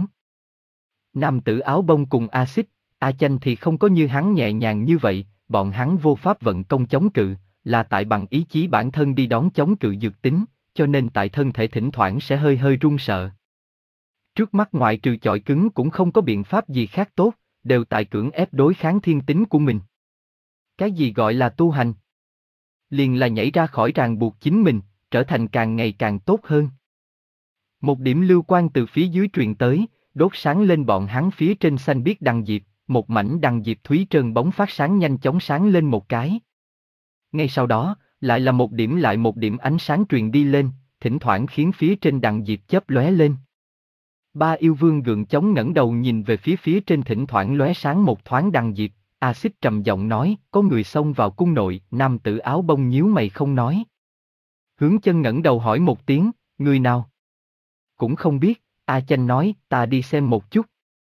S1: Nam tử áo bông cùng A Xích, A Chanh thì không có như hắn nhẹ nhàng như vậy, bọn hắn vô pháp vận công chống cự, là tại bằng ý chí bản thân đi đón chống cự dược tính, cho nên tại thân thể thỉnh thoảng sẽ hơi hơi run sợ. Trước mắt ngoại trừ chọi cứng cũng không có biện pháp gì khác tốt, đều tại cưỡng ép đối kháng thiên tính của mình. Cái gì gọi là tu hành? Liền là nhảy ra khỏi ràng buộc chính mình, trở thành càng ngày càng tốt hơn. Một điểm lưu quang từ phía dưới truyền tới, đốt sáng lên bọn hắn phía trên xanh biếc đằng diệp, một mảnh đằng diệp thúy trơn bóng phát sáng nhanh chóng sáng lên một cái. Ngay sau đó, lại là một điểm lại một điểm ánh sáng truyền đi lên, thỉnh thoảng khiến phía trên đằng diệp chớp lóe lên. Ba yêu vương gượng chống ngẩng đầu nhìn về phía phía trên thỉnh thoảng lóe sáng một thoáng đằng diệp, A-xích trầm giọng nói, có người xông vào cung nội, nam tử áo bông nhíu mày không nói. Hướng Chân ngẩng đầu hỏi một tiếng, người nào? Cũng không biết, A Chanh nói, ta đi xem một chút.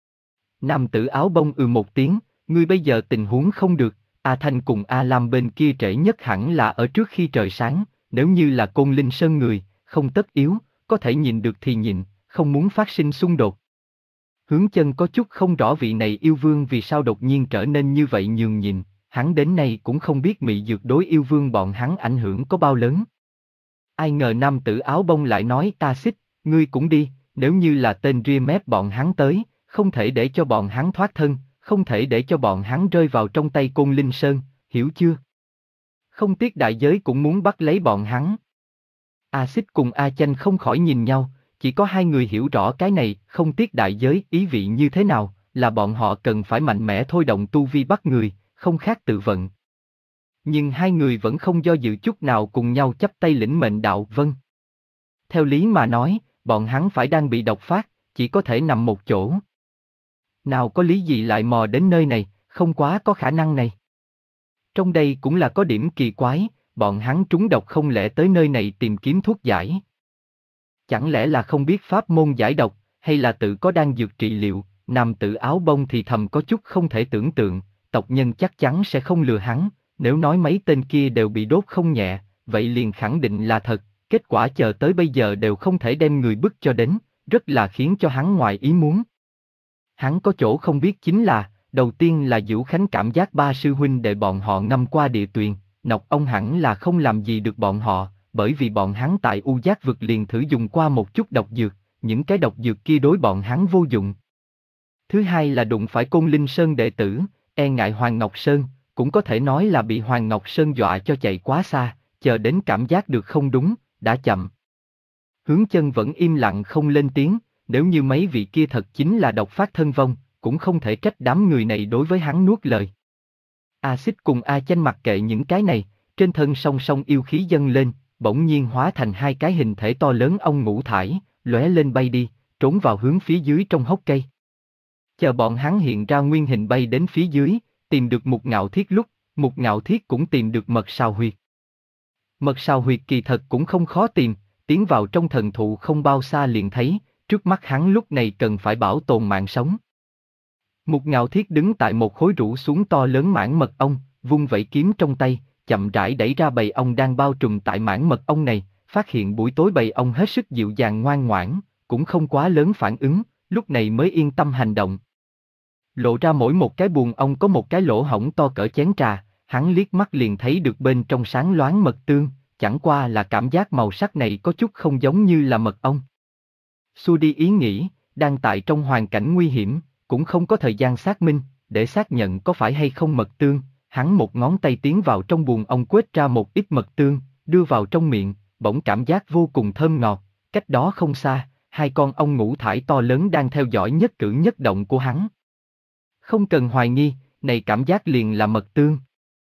S1: Nam tử áo bông ừ một tiếng, ngươi bây giờ tình huống không được, A Thanh cùng A Lam bên kia trễ nhất hẳn là ở trước khi trời sáng, nếu như là Côn Linh Sơn người, không tất yếu, có thể nhìn được thì nhịn, không muốn phát sinh xung đột. Hướng Chân có chút không rõ vị này yêu vương vì sao đột nhiên trở nên như vậy nhường nhịn, hắn đến nay cũng không biết mị dược đối yêu vương bọn hắn ảnh hưởng có bao lớn. Ai ngờ nam tử áo bông lại nói, ta xích, ngươi cũng đi, nếu như là tên ria mép bọn hắn tới, không thể để cho bọn hắn thoát thân, không thể để cho bọn hắn rơi vào trong tay Côn Linh Sơn, hiểu chưa? Không tiếc đại giới cũng muốn bắt lấy bọn hắn. A Xích cùng A Chanh không khỏi nhìn nhau, chỉ có hai người hiểu rõ cái này, không tiếc đại giới ý vị như thế nào, là bọn họ cần phải mạnh mẽ thôi động tu vi bắt người, không khác tự vận. Nhưng hai người vẫn không do dự chút nào cùng nhau chắp tay lĩnh mệnh đạo vâng. Theo lý mà nói, bọn hắn phải đang bị độc phát, chỉ có thể nằm một chỗ. Nào có lý gì lại mò đến nơi này, không quá có khả năng này. Trong đây cũng là có điểm kỳ quái, bọn hắn trúng độc không lẽ tới nơi này tìm kiếm thuốc giải. Chẳng lẽ là không biết pháp môn giải độc, hay là tự có đang dược trị liệu, nam tử áo bông thì thầm có chút không thể tưởng tượng, tộc nhân chắc chắn sẽ không lừa hắn, nếu nói mấy tên kia đều bị đốt không nhẹ, vậy liền khẳng định là thật, kết quả chờ tới bây giờ đều không thể đem người bức cho đến, rất là khiến cho hắn ngoài ý muốn. Hắn có chỗ không biết chính là, đầu tiên là Dữu Khánh cảm giác ba sư huynh đệ bọn họ ngâm qua địa tuyền, Nọc ông hẳn là không làm gì được bọn họ, bởi vì bọn hắn tại U Giác vực liền thử dùng qua một chút độc dược, những cái độc dược kia đối bọn hắn vô dụng. Thứ hai là đụng phải Côn Linh Sơn đệ tử, e ngại Hoàng Ngọc Sơn, cũng có thể nói là bị Hoàng Ngọc Sơn dọa cho chạy quá xa, chờ đến cảm giác được không đúng, đã chậm. Hướng Chân vẫn im lặng không lên tiếng, nếu như mấy vị kia thật chính là độc phát thân vong, cũng không thể trách đám người này đối với hắn nuốt lời. A Xích cùng A Chanh mặc kệ những cái này, trên thân song song yêu khí dâng lên, bỗng nhiên hóa thành hai cái hình thể to lớn ong ngũ thải, lóe lên bay đi, trốn vào hướng phía dưới trong hốc cây. Chờ bọn hắn hiện ra nguyên hình bay đến phía dưới, tìm được Mục Ngạo Thiết lúc, Mục Ngạo Thiết cũng tìm được mật sào huyệt. Mật sào huyệt kỳ thật cũng không khó tìm, tiến vào trong thần thụ không bao xa liền thấy, trước mắt hắn lúc này cần phải bảo tồn mạng sống. Mục Ngạo Thiết đứng tại một khối rũ xuống to lớn mảng mật ong, vung vẩy kiếm trong tay, chậm rãi đẩy ra bầy ong đang bao trùm tại mảng mật ong này, phát hiện buổi tối bầy ong hết sức dịu dàng ngoan ngoãn, cũng không quá lớn phản ứng, lúc này mới yên tâm hành động. Lộ ra mỗi một cái buồng ong có một cái lỗ hổng to cỡ chén trà, hắn liếc mắt liền thấy được bên trong sáng loáng mật tương, chẳng qua là cảm giác màu sắc này có chút không giống như là mật ong. Xua đi ý nghĩ, đang tại trong hoàn cảnh nguy hiểm, cũng không có thời gian xác minh, để xác nhận có phải hay không mật tương, hắn một ngón tay tiến vào trong buồng ong quết ra một ít mật tương, đưa vào trong miệng, bỗng cảm giác vô cùng thơm ngọt, cách đó không xa, hai con ong ngũ thải to lớn đang theo dõi nhất cử nhất động của hắn. Không cần hoài nghi, này cảm giác liền là mật tương.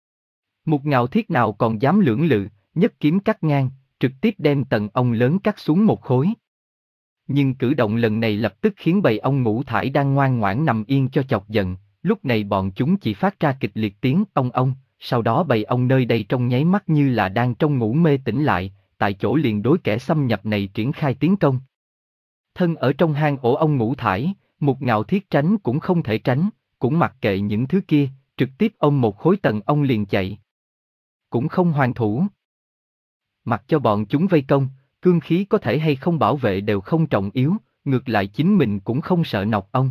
S1: Mục Ngạo Thiết nào còn dám lưỡng lự, nhất kiếm cắt ngang, trực tiếp đem tầng ong lớn cắt xuống một khối. Nhưng cử động lần này lập tức khiến bầy ong ngũ thải đang ngoan ngoãn nằm yên cho chọc giận, lúc này bọn chúng chỉ phát ra kịch liệt tiếng ong ong, sau đó bầy ong nơi đây trong nháy mắt như là đang trong ngủ mê tỉnh lại, tại chỗ liền đối kẻ xâm nhập này triển khai tiến công. Thân ở trong hang ổ ong ngũ thải, Mục Ngạo Thiết tránh cũng không thể tránh, cũng mặc kệ những thứ kia, trực tiếp ôm một khối tầng ong liền chạy. Cũng không hoàn thủ. Mặc cho bọn chúng vây công, cương khí có thể hay không bảo vệ đều không trọng yếu, ngược lại chính mình cũng không sợ nọc ong.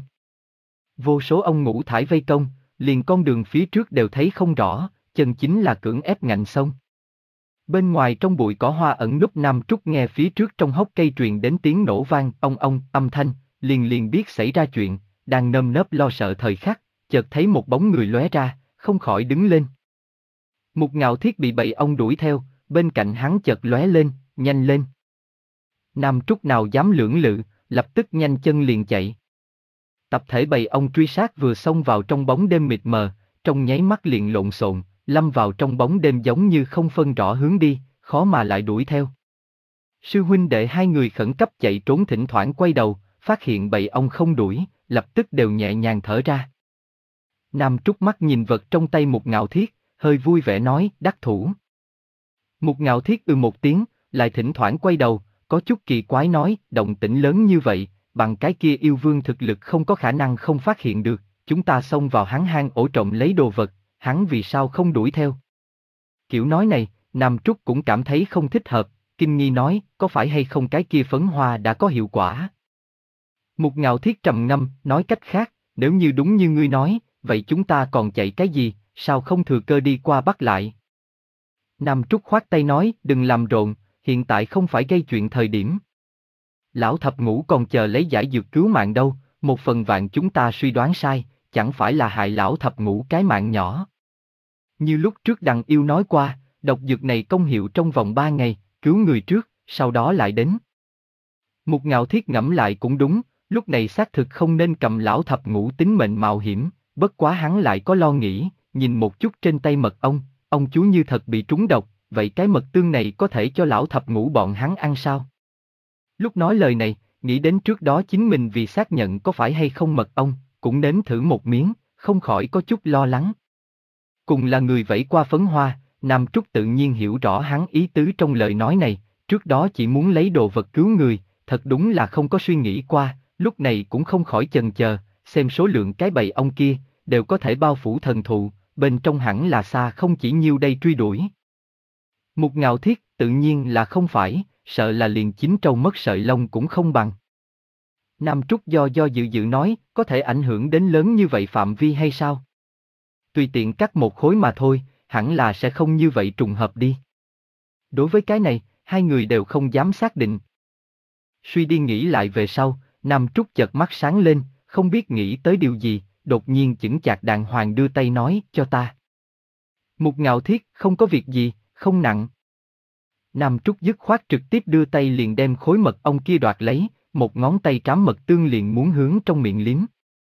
S1: Vô số ong ngũ thải vây công, liền con đường phía trước đều thấy không rõ, chân chính là cưỡng ép ngạnh sông. Bên ngoài trong bụi cỏ hoa ẩn núp Nam Trúc nghe phía trước trong hốc cây truyền đến tiếng nổ vang ong ong âm thanh, liền liền biết xảy ra chuyện, đang nơm nớp lo sợ thời khắc, chợt thấy một bóng người lóe ra, không khỏi đứng lên. Mục Ngạo Thiết bị bầy ong đuổi theo, bên cạnh hắn chợt lóe lên, nhanh lên. Nam Trúc nào dám lưỡng lự, lập tức nhanh chân liền chạy. Tập thể bầy ong truy sát vừa xông vào trong bóng đêm mịt mờ, trong nháy mắt liền lộn xộn, lâm vào trong bóng đêm giống như không phân rõ hướng đi, khó mà lại đuổi theo. Sư huynh đệ hai người khẩn cấp chạy trốn, thỉnh thoảng quay đầu, phát hiện bầy ong không đuổi, lập tức đều nhẹ nhàng thở ra. Nam Trúc mắt nhìn vật trong tay Mục Ngạo Thiết, hơi vui vẻ nói, đắc thủ. Mục Ngạo Thiết ư một tiếng, lại thỉnh thoảng quay đầu, có chút kỳ quái nói, động tĩnh lớn như vậy, bằng cái kia yêu vương thực lực không có khả năng không phát hiện được, chúng ta xông vào hắn hang ổ trộm lấy đồ vật, hắn vì sao không đuổi theo? Kiểu nói này, Nam Trúc cũng cảm thấy không thích hợp, kinh nghi nói, có phải hay không cái kia phấn hoa đã có hiệu quả? Mục Ngạo Thiết trầm ngâm, nói cách khác, nếu như đúng như ngươi nói, vậy chúng ta còn chạy cái gì, sao không thừa cơ đi qua bắt lại? Nam Trúc khoát tay nói, đừng làm rộn, hiện tại không phải gây chuyện thời điểm. Lão thập ngũ còn chờ lấy giải dược cứu mạng đâu, một phần vạn chúng ta suy đoán sai, chẳng phải là hại lão thập ngũ cái mạng nhỏ. Như lúc trước Đằng Yêu nói qua, độc dược này công hiệu trong vòng ba ngày, cứu người trước, sau đó lại đến. Mục Ngạo Thiết ngẫm lại cũng đúng, lúc này xác thực không nên cầm lão thập ngũ tính mệnh mạo hiểm, bất quá hắn lại có lo nghĩ, nhìn một chút trên tay mật ong, ông chú như thật bị trúng độc, vậy cái mật tương này có thể cho lão thập ngũ bọn hắn ăn sao? Lúc nói lời này, nghĩ đến trước đó chính mình vì xác nhận có phải hay không mật ong, cũng nếm thử một miếng, không khỏi có chút lo lắng. Cùng là người vẫy qua phấn hoa, Nam Trúc tự nhiên hiểu rõ hắn ý tứ trong lời nói này, trước đó chỉ muốn lấy đồ vật cứu người, thật đúng là không có suy nghĩ qua, lúc này cũng không khỏi chần chờ, xem số lượng cái bầy ong kia, đều có thể bao phủ thần thụ, bên trong hẳn là xa không chỉ nhiêu đây truy đuổi. Mục Ngạo Thiết tự nhiên là không phải, sợ là liền chín trâu mất sợi lông cũng không bằng. Nam Trúc do do dự dự nói, có thể ảnh hưởng đến lớn như vậy phạm vi hay sao? Tùy tiện cắt một khối mà thôi, hẳn là sẽ không như vậy trùng hợp đi. Đối với cái này, hai người đều không dám xác định. Suy đi nghĩ lại về sau, Nam Trúc chợt mắt sáng lên, không biết nghĩ tới điều gì, đột nhiên chững chạc đàng hoàng đưa tay nói, cho ta. Mục Ngạo Thiết, không có việc gì, không nặng. Nam Trúc dứt khoát trực tiếp đưa tay liền đem khối mật ong kia đoạt lấy, một ngón tay trám mật tương liền muốn hướng trong miệng liếm.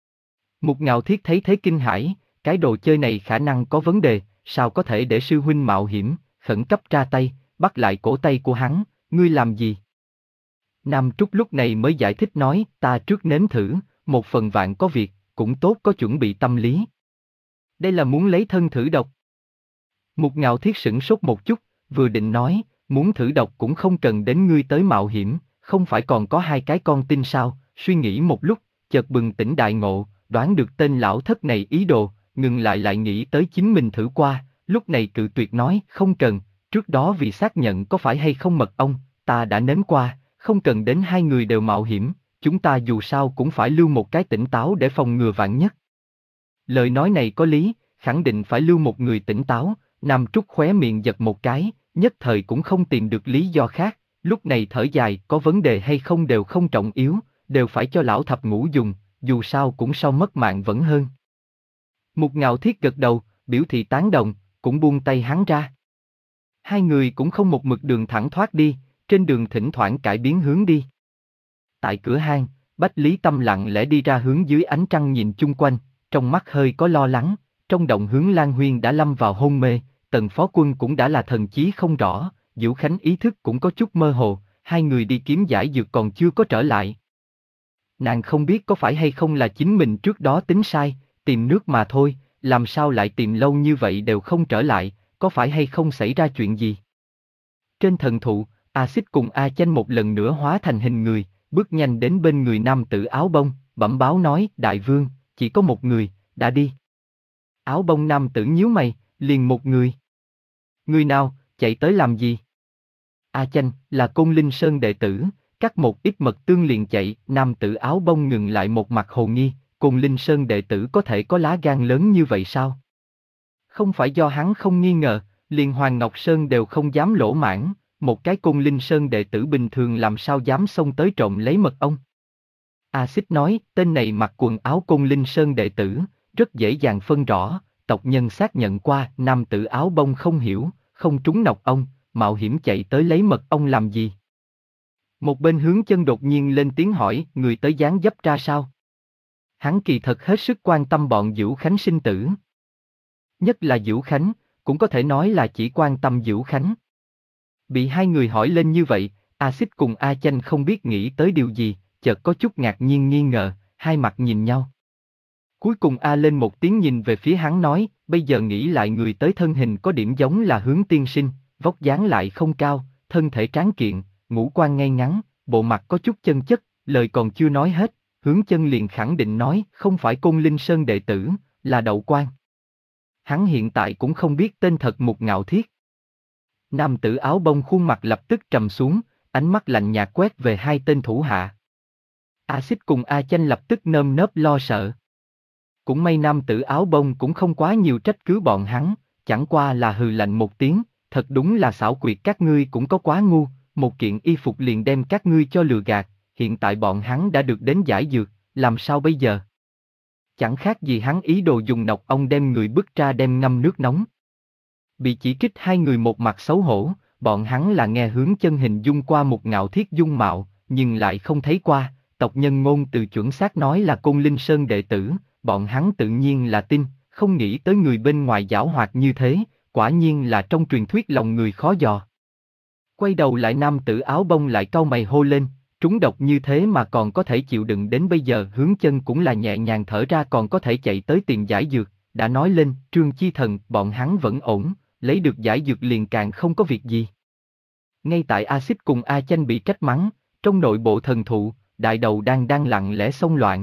S1: Mục Ngạo Thiết thấy thế kinh hãi, cái đồ chơi này khả năng có vấn đề, sao có thể để sư huynh mạo hiểm, khẩn cấp ra tay, bắt lại cổ tay của hắn, ngươi làm gì? Nam Trúc lúc này mới giải thích nói, ta trước nếm thử, một phần vạn có việc, cũng tốt có chuẩn bị tâm lý. Đây là muốn lấy thân thử độc. Mục Ngạo Thiết sửng sốt một chút, vừa định nói, muốn thử độc cũng không cần đến ngươi tới mạo hiểm, không phải còn có hai cái con tin sao, suy nghĩ một lúc, chợt bừng tỉnh đại ngộ, đoán được tên lão thất này ý đồ, ngừng lại lại nghĩ tới chính mình thử qua, lúc này cự tuyệt nói, không cần, trước đó vì xác nhận có phải hay không mật ong, ta đã nếm qua, không cần đến hai người đều mạo hiểm, chúng ta dù sao cũng phải lưu một cái tỉnh táo để phòng ngừa vạn nhất. Lời nói này có lý, khẳng định phải lưu một người tỉnh táo, Nam Trúc khóe miệng giật một cái, nhất thời cũng không tìm được lý do khác, lúc này thở dài, có vấn đề hay không đều không trọng yếu, đều phải cho lão thập ngũ dùng, dù sao cũng sau mất mạng vẫn hơn. Mục Ngạo Thiết gật đầu, biểu thị tán đồng, cũng buông tay hắn ra. Hai người cũng không một mực đường thẳng thoát đi, trên đường thỉnh thoảng cải biến hướng đi. Tại cửa hang, Bách Lý Tâm lặng lẽ đi ra hướng dưới ánh trăng nhìn chung quanh, trong mắt hơi có lo lắng, trong động hướng Lan Huyên đã lâm vào hôn mê, Tần Phó Quân cũng đã là thần chí không rõ, Diệu Khánh ý thức cũng có chút mơ hồ, hai người đi kiếm giải dược còn chưa có trở lại. Nàng không biết có phải hay không là chính mình trước đó tính sai, tìm nước mà thôi, làm sao lại tìm lâu như vậy đều không trở lại, có phải hay không xảy ra chuyện gì? Trên thần thụ, A Xích cùng A Chanh một lần nữa hóa thành hình người, bước nhanh đến bên người nam tử áo bông, bẩm báo nói, đại vương, chỉ có một người, đã đi. Áo bông nam tử nhíu mày, liền một người. Người nào, chạy tới làm gì? A Chanh, là Côn Linh Sơn đệ tử, cắt một ít mật tương liền chạy, nam tử áo bông ngừng lại một mặt hồ nghi, Côn Linh Sơn đệ tử có thể có lá gan lớn như vậy sao? Không phải do hắn không nghi ngờ, liền Hoàng Ngọc Sơn đều không dám lỗ mãn, một cái Côn Linh Sơn đệ tử bình thường làm sao dám xông tới trộm lấy mật ong? A Xích nói, tên này mặc quần áo Côn Linh Sơn đệ tử, rất dễ dàng phân rõ, tộc nhân xác nhận qua, nam tử áo bông không hiểu, không trúng nọc ong, mạo hiểm chạy tới lấy mật ong làm gì? Một bên hướng chân đột nhiên lên tiếng hỏi, người tới dáng dấp ra sao? Hắn kỳ thật hết sức quan tâm bọn Dữu Khánh sinh tử. Nhất là Dữu Khánh, cũng có thể nói là chỉ quan tâm Dữu Khánh. Bị hai người hỏi lên như vậy, A Xích cùng A Chanh không biết nghĩ tới điều gì, chợt có chút ngạc nhiên nghi ngờ, hai mặt nhìn nhau. Cuối cùng A lên một tiếng nhìn về phía hắn nói, bây giờ nghĩ lại người tới thân hình có điểm giống là Hướng tiên sinh, vóc dáng lại không cao, thân thể tráng kiện, ngũ quan ngay ngắn, bộ mặt có chút chân chất, lời còn chưa nói hết, Hướng Chân liền khẳng định nói, không phải Côn Linh Sơn đệ tử, là Đậu Quan. Hắn hiện tại cũng không biết tên thật Mục Ngạo Thiết. Nam tử áo bông khuôn mặt lập tức trầm xuống, ánh mắt lạnh nhạt quét về hai tên thủ hạ. A Xích cùng A Chanh lập tức nơm nớp lo sợ. Cũng may nam tử áo bông cũng không quá nhiều trách cứ bọn hắn, chẳng qua là hừ lạnh một tiếng, thật đúng là xảo quyệt các ngươi cũng có quá ngu, một kiện y phục liền đem các ngươi cho lừa gạt, hiện tại bọn hắn đã được đến giải dược, làm sao bây giờ? Chẳng khác gì hắn ý đồ dùng nọc ong đem người bức ra đem ngâm nước nóng. Bị chỉ trích hai người một mặt xấu hổ, bọn hắn là nghe Hướng Chân hình dung qua Mục Ngạo Thiết dung mạo, nhưng lại không thấy qua, tộc nhân ngôn từ chuẩn xác nói là Côn Linh Sơn đệ tử, bọn hắn tự nhiên là tin, không nghĩ tới người bên ngoài giảo hoạt như thế, quả nhiên là trong truyền thuyết lòng người khó dò. Quay đầu lại nam tử áo bông lại cau mày hô lên, trúng độc như thế mà còn có thể chịu đựng đến bây giờ. Hướng Chân cũng là nhẹ nhàng thở ra, còn có thể chạy tới tìm giải dược, đã nói lên, Trương Chi Thần, bọn hắn vẫn ổn, lấy được giải dược liền càng không có việc gì. Ngay tại A Xích cùng A Chanh bị trách mắng, trong nội bộ thần thụ, đại đầu đang đang lặng lẽ xông loạn.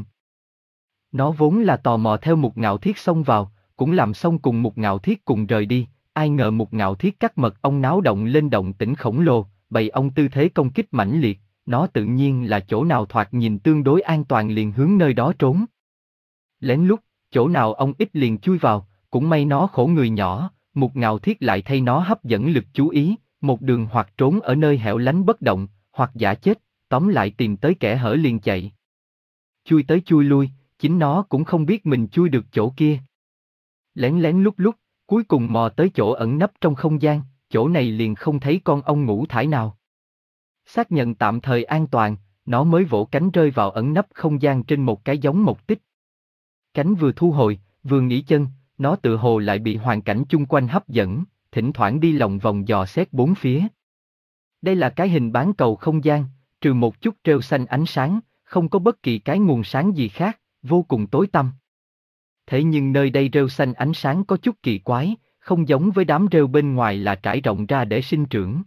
S1: Nó vốn là tò mò theo Mục Ngạo Thiết xông vào, cũng làm xong cùng Mục Ngạo Thiết cùng rời đi, ai ngờ Mục Ngạo Thiết cắt mật ong náo động lên động tĩnh khổng lồ, bầy ong tư thế công kích mãnh liệt, nó tự nhiên là chỗ nào thoạt nhìn tương đối an toàn liền hướng nơi đó trốn. Lén lút, chỗ nào ong ít liền chui vào, cũng may nó khổ người nhỏ, Mục Ngạo Thiết lại thay nó hấp dẫn lực chú ý, một đường hoặc trốn ở nơi hẻo lánh bất động, hoặc giả chết, tóm lại tìm tới kẻ hở liền chạy. Chui tới chui lui, chính nó cũng không biết mình chui được chỗ kia. Lén lén lúc lúc, cuối cùng mò tới chỗ ẩn nấp trong không gian, chỗ này liền không thấy con ong ngũ thải nào. Xác nhận tạm thời an toàn, nó mới vỗ cánh rơi vào ẩn nấp không gian trên một cái giống một tích. Cánh vừa thu hồi, vừa nghỉ chân, nó tự hồ lại bị hoàn cảnh chung quanh hấp dẫn, thỉnh thoảng đi lòng vòng dò xét bốn phía. Đây là cái hình bán cầu không gian, trừ một chút rêu xanh ánh sáng, không có bất kỳ cái nguồn sáng gì khác, vô cùng tối tăm. Thế nhưng nơi đây rêu xanh ánh sáng có chút kỳ quái, không giống với đám rêu bên ngoài là trải rộng ra để sinh trưởng.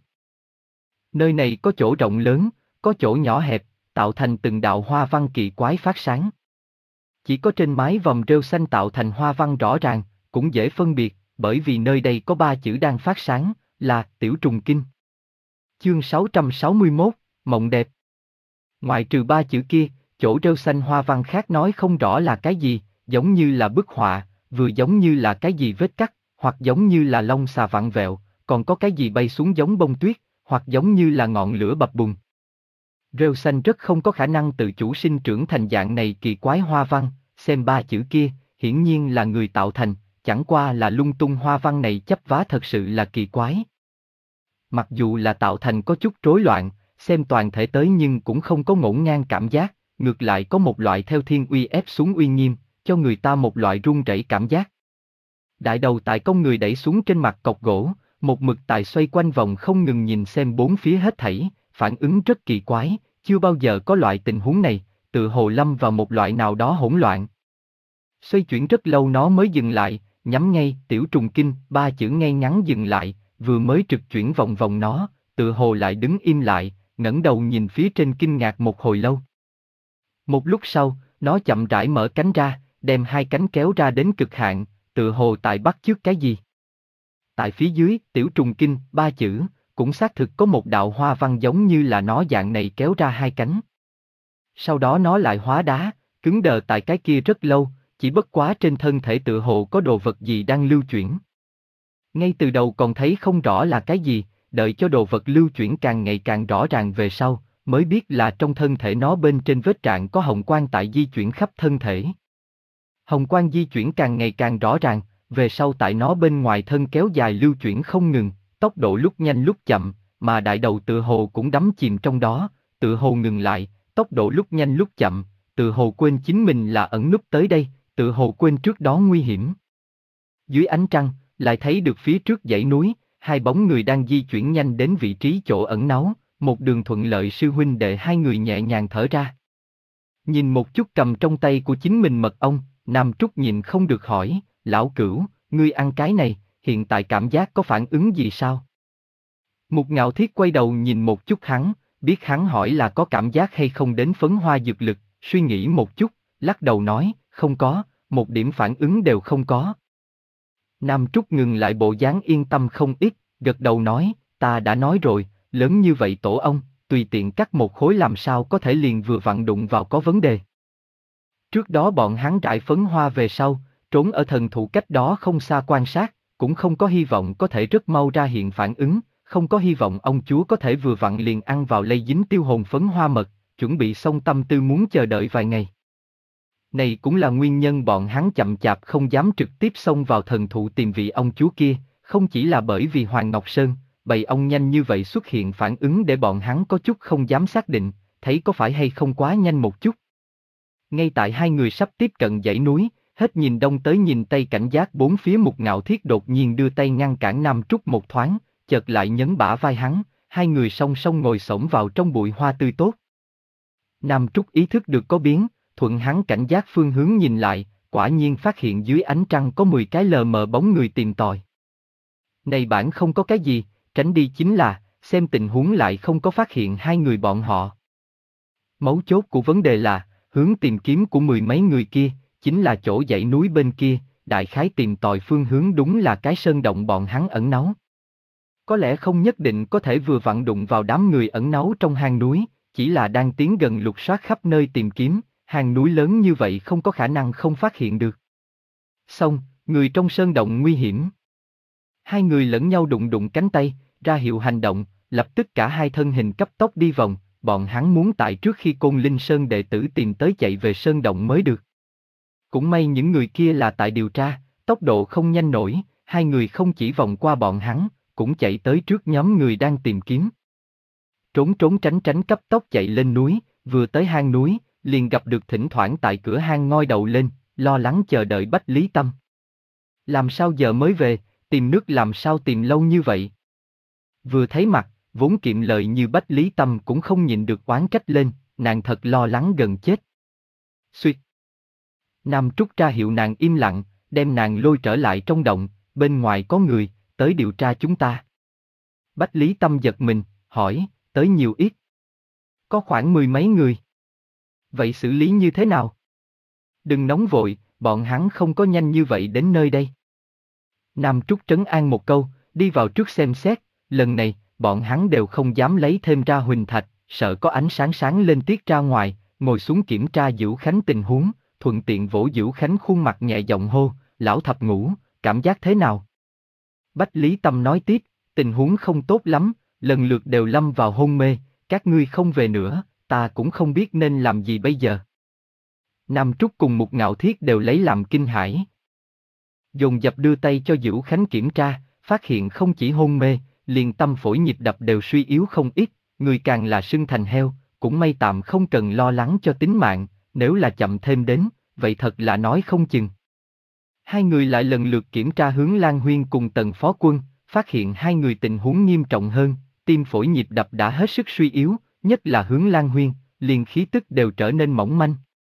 S1: Nơi này có chỗ rộng lớn, có chỗ nhỏ hẹp, tạo thành từng đạo hoa văn kỳ quái phát sáng. Chỉ có trên mái vòm rêu xanh tạo thành hoa văn rõ ràng, cũng dễ phân biệt, bởi vì nơi đây có ba chữ đang phát sáng, là Tiểu Trùng Kinh. Chương sáu trăm sáu mươi mốt, Mộng Đẹp. Ngoài trừ ba chữ kia, chỗ rêu xanh hoa văn khác nói không rõ là cái gì, giống như là bức họa, vừa giống như là cái gì vết cắt, hoặc giống như là lông xà vặn vẹo, còn có cái gì bay xuống giống bông tuyết, hoặc giống như là ngọn lửa bập bùng. Rêu xanh rất không có khả năng tự chủ sinh trưởng thành dạng này kỳ quái hoa văn, xem ba chữ kia, hiển nhiên là người tạo thành, chẳng qua là lung tung hoa văn này chấp vá thật sự là kỳ quái. Mặc dù là tạo thành có chút rối loạn, xem toàn thể tới nhưng cũng không có ngổn ngang cảm giác, ngược lại có một loại theo thiên uy ép xuống uy nghiêm, cho người ta một loại run rẩy cảm giác. Đại đầu tại công người đẩy xuống trên mặt cọc gỗ, một mực tại xoay quanh vòng không ngừng nhìn xem bốn phía hết thảy, phản ứng rất kỳ quái, chưa bao giờ có loại tình huống này, tự hồ lâm vào một loại nào đó hỗn loạn. Xoay chuyển rất lâu nó mới dừng lại, nhắm ngay Tiểu Trùng Kinh, ba chữ ngay ngắn dừng lại, vừa mới trực chuyển vòng vòng nó, tự hồ lại đứng im lại, ngẩng đầu nhìn phía trên kinh ngạc một hồi lâu. Một lúc sau, nó chậm rãi mở cánh ra, đem hai cánh kéo ra đến cực hạn, tự hồ tại bắt chước cái gì. Tại phía dưới, Tiểu Trùng Kinh, ba chữ, cũng xác thực có một đạo hoa văn giống như là nó dạng này kéo ra hai cánh. Sau đó nó lại hóa đá, cứng đờ tại cái kia rất lâu, chỉ bất quá trên thân thể tự hồ có đồ vật gì đang lưu chuyển. Ngay từ đầu còn thấy không rõ là cái gì, đợi cho đồ vật lưu chuyển càng ngày càng rõ ràng về sau, mới biết là trong thân thể nó bên trên vết rạn có hồng quang tại di chuyển khắp thân thể. Hồng quang di chuyển càng ngày càng rõ ràng, về sau tại nó bên ngoài thân kéo dài lưu chuyển không ngừng, tốc độ lúc nhanh lúc chậm, mà đại đầu tự hồ cũng đắm chìm trong đó, tự hồ ngừng lại, tốc độ lúc nhanh lúc chậm, tự hồ quên chính mình là ẩn núp tới đây, tự hồ quên trước đó nguy hiểm. Dưới ánh trăng, lại thấy được phía trước dãy núi, hai bóng người đang di chuyển nhanh đến vị trí chỗ ẩn náu, một đường thuận lợi sư huynh đệ hai người nhẹ nhàng thở ra. Nhìn một chút cầm trong tay của chính mình mật ong, Nam Trúc nhịn không được hỏi, lão cửu, ngươi ăn cái này, hiện tại cảm giác có phản ứng gì sao? Mục Ngạo Thiết quay đầu nhìn một chút hắn, biết hắn hỏi là có cảm giác hay không đến phấn hoa dược lực, suy nghĩ một chút, lắc đầu nói, không có, một điểm phản ứng đều không có. Nam Trúc ngừng lại bộ dáng yên tâm không ít, gật đầu nói, ta đã nói rồi, lớn như vậy tổ ong, tùy tiện cắt một khối làm sao có thể liền vừa vặn đụng vào có vấn đề. Trước đó bọn hắn trải phấn hoa về sau, trốn ở thần thụ cách đó không xa quan sát, cũng không có hy vọng có thể rất mau ra hiện phản ứng, không có hy vọng ông chúa có thể vừa vặn liền ăn vào lây dính tiêu hồn phấn hoa mật, chuẩn bị xong tâm tư muốn chờ đợi vài ngày. Này cũng là nguyên nhân bọn hắn chậm chạp không dám trực tiếp xông vào thần thụ tìm vị ông chúa kia, không chỉ là bởi vì Hoàng Ngọc Sơn, bầy ong nhanh như vậy xuất hiện phản ứng để bọn hắn có chút không dám xác định, thấy có phải hay không quá nhanh một chút. Ngay tại hai người sắp tiếp cận dãy núi, hết nhìn đông tới nhìn tây cảnh giác bốn phía Mục Ngạo Thiết đột nhiên đưa tay ngăn cản Nam Trúc một thoáng, chợt lại nhấn bả vai hắn, hai người song song ngồi xổm vào trong bụi hoa tươi tốt. Nam Trúc ý thức được có biến, thuận hắn cảnh giác phương hướng nhìn lại, quả nhiên phát hiện dưới ánh trăng có mười cái lờ mờ bóng người tìm tòi. Này bản không có cái gì, tránh đi chính là, xem tình huống lại không có phát hiện hai người bọn họ. Mấu chốt của vấn đề là, hướng tìm kiếm của mười mấy người kia, chính là chỗ dãy núi bên kia, đại khái tìm tòi phương hướng đúng là cái sơn động bọn hắn ẩn náu. Có lẽ không nhất định có thể vừa vặn đụng vào đám người ẩn náu trong hang núi, chỉ là đang tiến gần lục soát khắp nơi tìm kiếm, hang núi lớn như vậy không có khả năng không phát hiện được. Xong, người trong sơn động nguy hiểm. Hai người lẫn nhau đụng đụng cánh tay, ra hiệu hành động, lập tức cả hai thân hình cấp tốc đi vòng, bọn hắn muốn tại trước khi Côn Linh Sơn đệ tử tìm tới chạy về sơn động mới được. Cũng may những người kia là tại điều tra, tốc độ không nhanh nổi, hai người không chỉ vòng qua bọn hắn, cũng chạy tới trước nhóm người đang tìm kiếm. Trốn trốn tránh tránh cấp tốc chạy lên núi, vừa tới hang núi, liền gặp được thỉnh thoảng tại cửa hang ngoi đầu lên, lo lắng chờ đợi Bách Lý Tâm. Làm sao giờ mới về, tìm nước làm sao tìm lâu như vậy? Vừa thấy mặt, vốn kiệm lời như Bách Lý Tâm cũng không nhịn được oán trách lên, nàng thật lo lắng gần chết. Xuyệt. Nam Trúc ra hiệu nàng im lặng, đem nàng lôi trở lại trong động, bên ngoài có người, tới điều tra chúng ta. Bách Lý Tâm giật mình, hỏi, tới nhiều ít? Có khoảng mười mấy người. Vậy xử lý như thế nào? Đừng nóng vội, bọn hắn không có nhanh như vậy đến nơi đây. Nam Trúc trấn an một câu, đi vào trước xem xét, lần này, bọn hắn đều không dám lấy thêm ra huỳnh thạch, sợ có ánh sáng sáng lên tiết ra ngoài, ngồi xuống kiểm tra Dữu Khánh tình huống, thuận tiện vỗ Dữu Khánh khuôn mặt nhẹ giọng hô, lão thập ngũ, cảm giác thế nào? Bách Lý Tâm nói tiếp, tình huống không tốt lắm, lần lượt đều lâm vào hôn mê, các ngươi không về nữa, ta cũng không biết nên làm gì bây giờ. Nam Trúc cùng Mục Ngạo Thiết đều lấy làm kinh hãi. Dồn dập đưa tay cho Dữu Khánh kiểm tra, phát hiện không chỉ hôn mê, liền tâm phổi nhịp đập đều suy yếu không ít, người càng là sưng thành heo, cũng may tạm không cần lo lắng cho tính mạng, nếu là chậm thêm đến, vậy thật là nói không chừng. Hai người lại lần lượt kiểm tra hướng Lan Huyên cùng Tần Phó Quân, phát hiện hai người tình huống nghiêm trọng hơn, tim phổi nhịp đập đã hết sức suy yếu, nhất là hướng Lan Huyên, liền khí tức đều trở nên mỏng manh.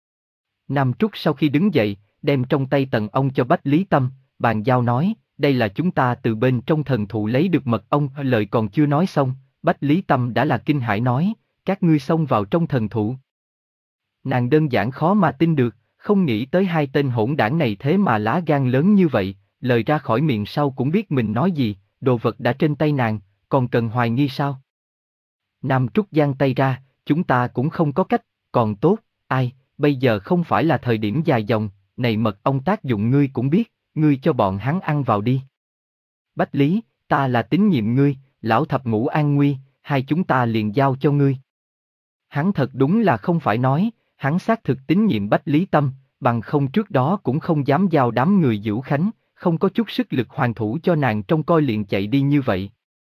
S1: Nam Trúc sau khi đứng dậy, đem trong tay tần ong cho Bách Lý Tâm, bàn giao nói, đây là chúng ta từ bên trong thần thụ lấy được mật ong, lời còn chưa nói xong, Bách Lý Tâm đã là kinh hãi nói, các ngươi xông vào trong thần thụ. Nàng đơn giản khó mà tin được, không nghĩ tới hai tên hỗn đảng này thế mà lá gan lớn như vậy, lời ra khỏi miệng sau cũng biết mình nói gì, đồ vật đã trên tay nàng, còn cần hoài nghi sao? Nam Trúc giang tay ra, chúng ta cũng không có cách, còn tốt, ai, bây giờ không phải là thời điểm dài dòng, này mật ong tác dụng ngươi cũng biết, ngươi cho bọn hắn ăn vào đi. Bách Lý, ta là tín nhiệm ngươi, lão thập ngũ an nguy, hai chúng ta liền giao cho ngươi. Hắn thật đúng là không phải nói, hắn xác thực tín nhiệm Bách Lý Tâm, bằng không trước đó cũng không dám giao đám người Dữu Khánh, không có chút sức lực hoàn thủ cho nàng trông coi liền chạy đi như vậy.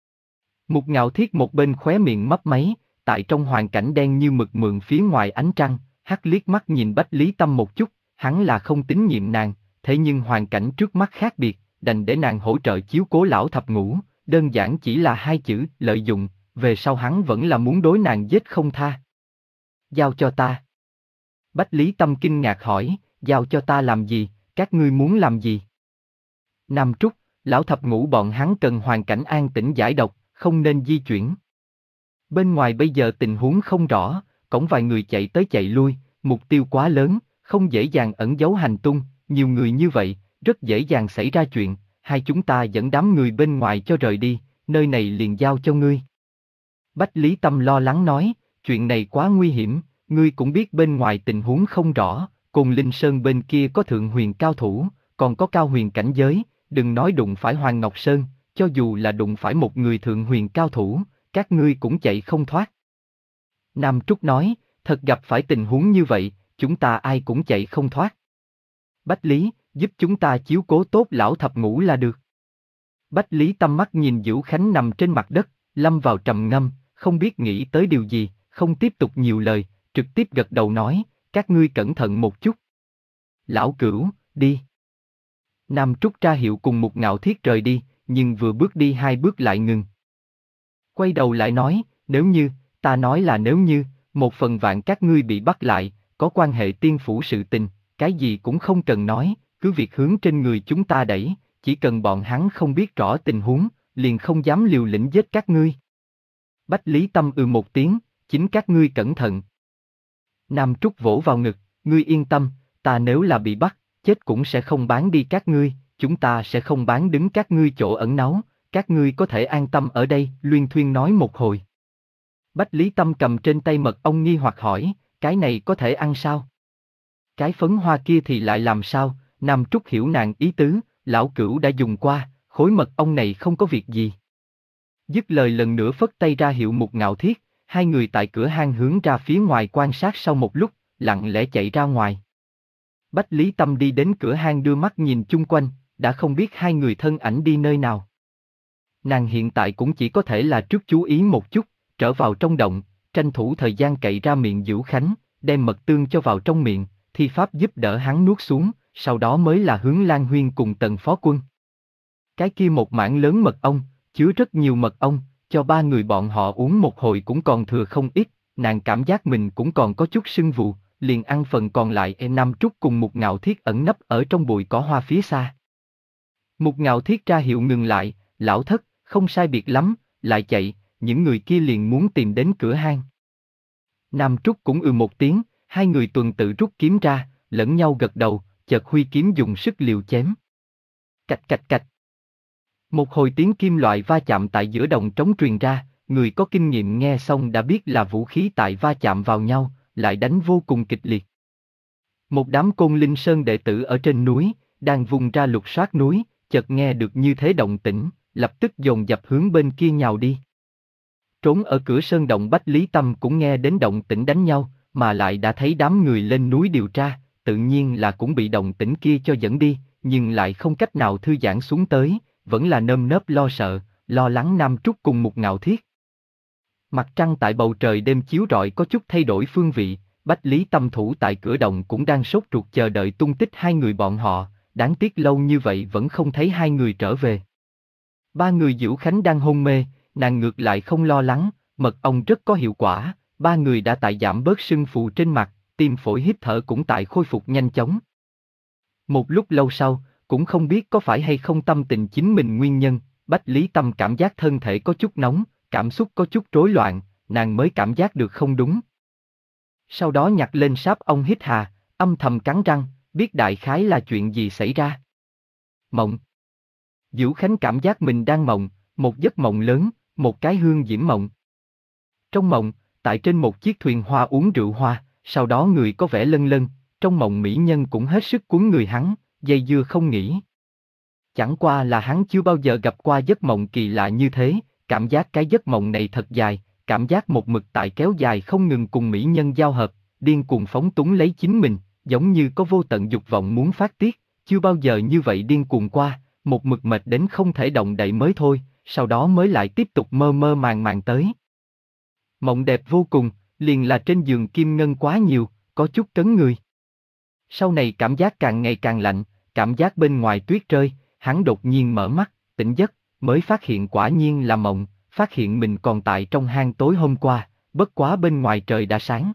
S1: Mục Ngạo Thiết một bên khóe miệng mấp máy, tại trong hoàn cảnh đen như mực mượn phía ngoài ánh trăng, hắt liếc mắt nhìn Bách Lý Tâm một chút, hắn là không tín nhiệm nàng, thế nhưng hoàn cảnh trước mắt khác biệt, đành để nàng hỗ trợ chiếu cố lão thập ngũ, đơn giản chỉ là hai chữ lợi dụng, về sau hắn vẫn là muốn đối nàng giết không tha. Giao cho ta. Bách Lý Tâm kinh ngạc hỏi, giao cho ta làm gì, các ngươi muốn làm gì? Nam Trúc, lão thập ngũ bọn hắn cần hoàn cảnh an tĩnh giải độc, không nên di chuyển. Bên ngoài bây giờ tình huống không rõ, cổng vài người chạy tới chạy lui, mục tiêu quá lớn, không dễ dàng ẩn giấu hành tung, nhiều người như vậy, rất dễ dàng xảy ra chuyện, hai chúng ta dẫn đám người bên ngoài cho rời đi, nơi này liền giao cho ngươi. Bách Lý Tâm lo lắng nói, chuyện này quá nguy hiểm, ngươi cũng biết bên ngoài tình huống không rõ, Côn Linh Sơn bên kia có thượng huyền cao thủ, còn có cao huyền cảnh giới, đừng nói đụng phải Hoàng Ngọc Sơn, cho dù là đụng phải một người thượng huyền cao thủ, các ngươi cũng chạy không thoát. Nam Trúc nói, thật gặp phải tình huống như vậy, chúng ta ai cũng chạy không thoát. Bách Lý, giúp chúng ta chiếu cố tốt lão thập ngũ là được. Bách Lý Tâm mắt nhìn Dữu Khánh nằm trên mặt đất, lâm vào trầm ngâm, không biết nghĩ tới điều gì, không tiếp tục nhiều lời, trực tiếp gật đầu nói, các ngươi cẩn thận một chút. Lão Cửu, đi. Nam Trúc ra hiệu cùng một Ngạo Thiết rời đi, nhưng vừa bước đi hai bước lại ngừng. Quay đầu lại nói, nếu như, ta nói là nếu như, một phần vạn các ngươi bị bắt lại, có quan hệ tiên phủ sự tình, cái gì cũng không cần nói, cứ việc hướng trên người chúng ta đẩy, chỉ cần bọn hắn không biết rõ tình huống, liền không dám liều lĩnh giết các ngươi. Bách Lý Tâm ừ một tiếng, chính các ngươi cẩn thận. Nam Trúc vỗ vào ngực, ngươi yên tâm, ta nếu là bị bắt, chết cũng sẽ không bán đi các ngươi, chúng ta sẽ không bán đứng các ngươi chỗ ẩn náu, các ngươi có thể an tâm ở đây, luyên thuyên nói một hồi. Bách Lý Tâm cầm trên tay mật ong nghi hoặc hỏi, cái này có thể ăn sao? Cái phấn hoa kia thì lại làm sao? Nam Trúc hiểu nàng ý tứ, lão Cửu đã dùng qua, khối mật ong này không có việc gì. Dứt lời lần nữa phất tay ra hiệu một Ngạo Thiết, hai người tại cửa hang hướng ra phía ngoài quan sát sau một lúc, lặng lẽ chạy ra ngoài. Bách Lý Tâm đi đến cửa hang đưa mắt nhìn chung quanh, đã không biết hai người thân ảnh đi nơi nào. Nàng hiện tại cũng chỉ có thể là trước chú ý một chút, trở vào trong động, tranh thủ thời gian cậy ra miệng Dữu Khánh, đem mật tương cho vào trong miệng, thi pháp giúp đỡ hắn nuốt xuống, sau đó mới là hướng Lan Huyên cùng Tần Phó Quân. Cái kia một mảng lớn mật ong, chứa rất nhiều mật ong, cho ba người bọn họ uống một hồi cũng còn thừa không ít, nàng cảm giác mình cũng còn có chút sưng vù, liền ăn phần còn lại. Em Nam Trúc cùng một Ngạo Thiết ẩn nấp ở trong bụi cỏ hoa phía xa. Một Ngạo Thiết ra hiệu ngừng lại, lão thất, không sai biệt lắm, lại chạy, những người kia liền muốn tìm đến cửa hang. Nam Trúc cũng ừ một tiếng, hai người tuần tự rút kiếm ra, lẫn nhau gật đầu, chợt huy kiếm dùng sức liều chém. Cạch cạch cạch. Một hồi tiếng kim loại va chạm tại giữa đồng trống truyền ra, người có kinh nghiệm nghe xong đã biết là vũ khí tại va chạm vào nhau, lại đánh vô cùng kịch liệt. Một đám Côn Linh Sơn đệ tử ở trên núi, đang vùng ra lục soát núi, chợt nghe được như thế động tĩnh, lập tức dồn dập hướng bên kia nhào đi. Trốn ở cửa sơn động Bách Lý Tâm cũng nghe đến động tĩnh đánh nhau, mà lại đã thấy đám người lên núi điều tra, tự nhiên là cũng bị động tĩnh kia cho dẫn đi, nhưng lại không cách nào thư giãn xuống tới, vẫn là nơm nớp lo sợ, lo lắng Nam Trúc cùng một Ngạo Thiết. Mặt trăng tại bầu trời đêm chiếu rọi có chút thay đổi phương vị, Bách Lý Tâm thủ tại cửa động cũng đang sốt ruột chờ đợi tung tích hai người bọn họ, đáng tiếc lâu như vậy vẫn không thấy hai người trở về. Ba người Dữu Khánh đang hôn mê, nàng ngược lại không lo lắng, mật ong rất có hiệu quả, ba người đã tại giảm bớt sưng phù trên mặt, tim phổi hít thở cũng tại khôi phục nhanh chóng. Một lúc lâu sau, cũng không biết có phải hay không tâm tình chính mình nguyên nhân, Bách Lý Tâm cảm giác thân thể có chút nóng, cảm xúc có chút rối loạn, nàng mới cảm giác được không đúng. Sau đó nhặt lên sáp ong hít hà, âm thầm cắn răng, biết đại khái là chuyện gì xảy ra. Mộng. Dữu Khánh cảm giác mình đang mộng, một giấc mộng lớn, một cái hương diễm mộng. Trong mộng, tại trên một chiếc thuyền hoa uống rượu hoa, sau đó người có vẻ lân lân, trong mộng mỹ nhân cũng hết sức cuốn người hắn, dây dưa không nghỉ. Chẳng qua là hắn chưa bao giờ gặp qua giấc mộng kỳ lạ như thế, cảm giác cái giấc mộng này thật dài, cảm giác một mực tại kéo dài không ngừng cùng mỹ nhân giao hợp, điên cuồng phóng túng lấy chính mình, giống như có vô tận dục vọng muốn phát tiết, chưa bao giờ như vậy điên cuồng qua, một mực mệt đến không thể động đậy mới thôi, sau đó mới lại tiếp tục mơ mơ màng màng tới. Mộng đẹp vô cùng, liền là trên giường kim ngân quá nhiều, có chút cấn người. Sau này cảm giác càng ngày càng lạnh, cảm giác bên ngoài tuyết rơi, hắn đột nhiên mở mắt, tỉnh giấc, mới phát hiện quả nhiên là mộng, phát hiện mình còn tại trong hang tối hôm qua, bất quá bên ngoài trời đã sáng.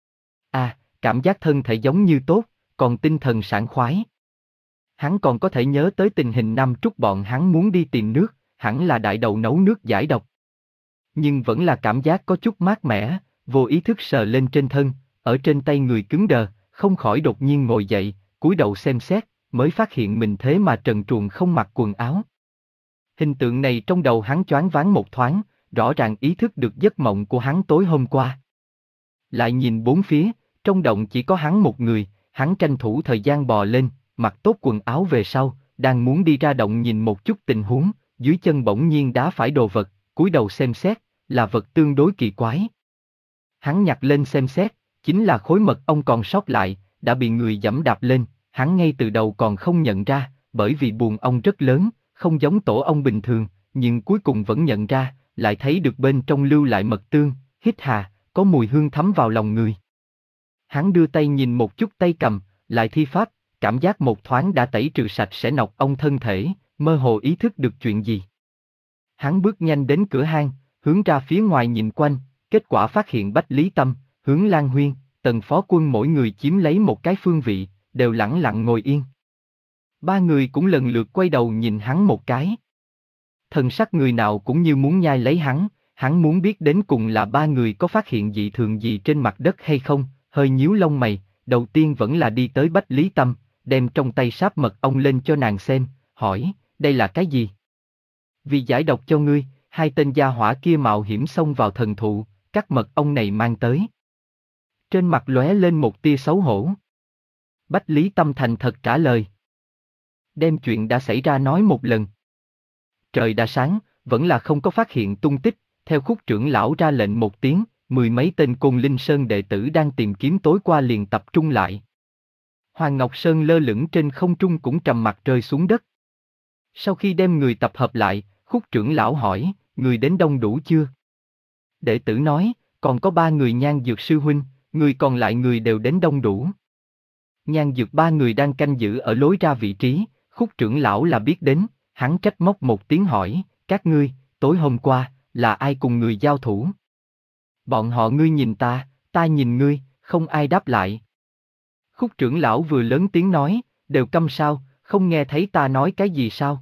S1: À, cảm giác thân thể giống như tốt, còn tinh thần sảng khoái. Hắn còn có thể nhớ tới tình hình Nam Trúc bọn hắn muốn đi tìm nước, hẳn là đại đầu nấu nước giải độc. Nhưng vẫn là cảm giác có chút mát mẻ, vô ý thức sờ lên trên thân, ở trên tay người cứng đờ, không khỏi đột nhiên ngồi dậy, cúi đầu xem xét, mới phát hiện mình thế mà trần truồng không mặc quần áo. Hình tượng này trong đầu hắn choáng váng một thoáng, rõ ràng ý thức được giấc mộng của hắn tối hôm qua. Lại nhìn bốn phía, trong động chỉ có hắn một người, hắn tranh thủ thời gian bò lên, mặc tốt quần áo về sau, đang muốn đi ra động nhìn một chút tình huống, dưới chân bỗng nhiên đá phải đồ vật, cúi đầu xem xét, là vật tương đối kỳ quái. Hắn nhặt lên xem xét, chính là khối mật ong còn sót lại, đã bị người giẫm đạp lên, hắn ngay từ đầu còn không nhận ra, bởi vì buồng ong rất lớn, không giống tổ ong bình thường, nhưng cuối cùng vẫn nhận ra, lại thấy được bên trong lưu lại mật tương, hít hà, có mùi hương thấm vào lòng người. Hắn đưa tay nhìn một chút tay cầm, lại thi pháp, cảm giác một thoáng đã tẩy trừ sạch sẽ nọc ong thân thể, mơ hồ ý thức được chuyện gì. Hắn bước nhanh đến cửa hang, hướng ra phía ngoài nhìn quanh, kết quả phát hiện Bách Lý Tâm, Hướng Lan Huyên, Tần Phó Quân mỗi người chiếm lấy một cái phương vị, đều lẳng lặng ngồi yên. Ba người cũng lần lượt quay đầu nhìn hắn một cái. Thần sắc người nào cũng như muốn nhai lấy hắn, hắn muốn biết đến cùng là ba người có phát hiện dị thường gì trên mặt đất hay không, hơi nhíu lông mày, đầu tiên vẫn là đi tới Bách Lý Tâm, đem trong tay sáp mật ong lên cho nàng xem, hỏi, đây là cái gì? Vì giải độc cho ngươi, hai tên gia hỏa kia mạo hiểm xông vào thần thụ, cắt mật ong này mang tới. Trên mặt lóe lên một tia xấu hổ. Bách Lý Tâm thành thật trả lời. Đem chuyện đã xảy ra nói một lần. Trời đã sáng, vẫn là không có phát hiện tung tích, theo Khúc trưởng lão ra lệnh một tiếng, mười mấy tên Côn Linh Sơn đệ tử đang tìm kiếm tối qua liền tập trung lại. Hoàng Ngọc Sơn lơ lửng trên không trung cũng trầm mặt rơi xuống đất. Sau khi đem người tập hợp lại, Khúc trưởng lão hỏi, người đến đông đủ chưa? Đệ tử nói, còn có ba người Nhan Dược sư huynh, người còn lại người đều đến đông đủ. Nhan Dược ba người đang canh giữ ở lối ra vị trí, Khúc trưởng lão là biết đến, hắn trách móc một tiếng hỏi, các ngươi, tối hôm qua, là ai cùng người giao thủ? Bọn họ ngươi nhìn ta, ta nhìn ngươi, không ai đáp lại. Khúc trưởng lão vừa lớn tiếng nói, đều câm sao, không nghe thấy ta nói cái gì sao?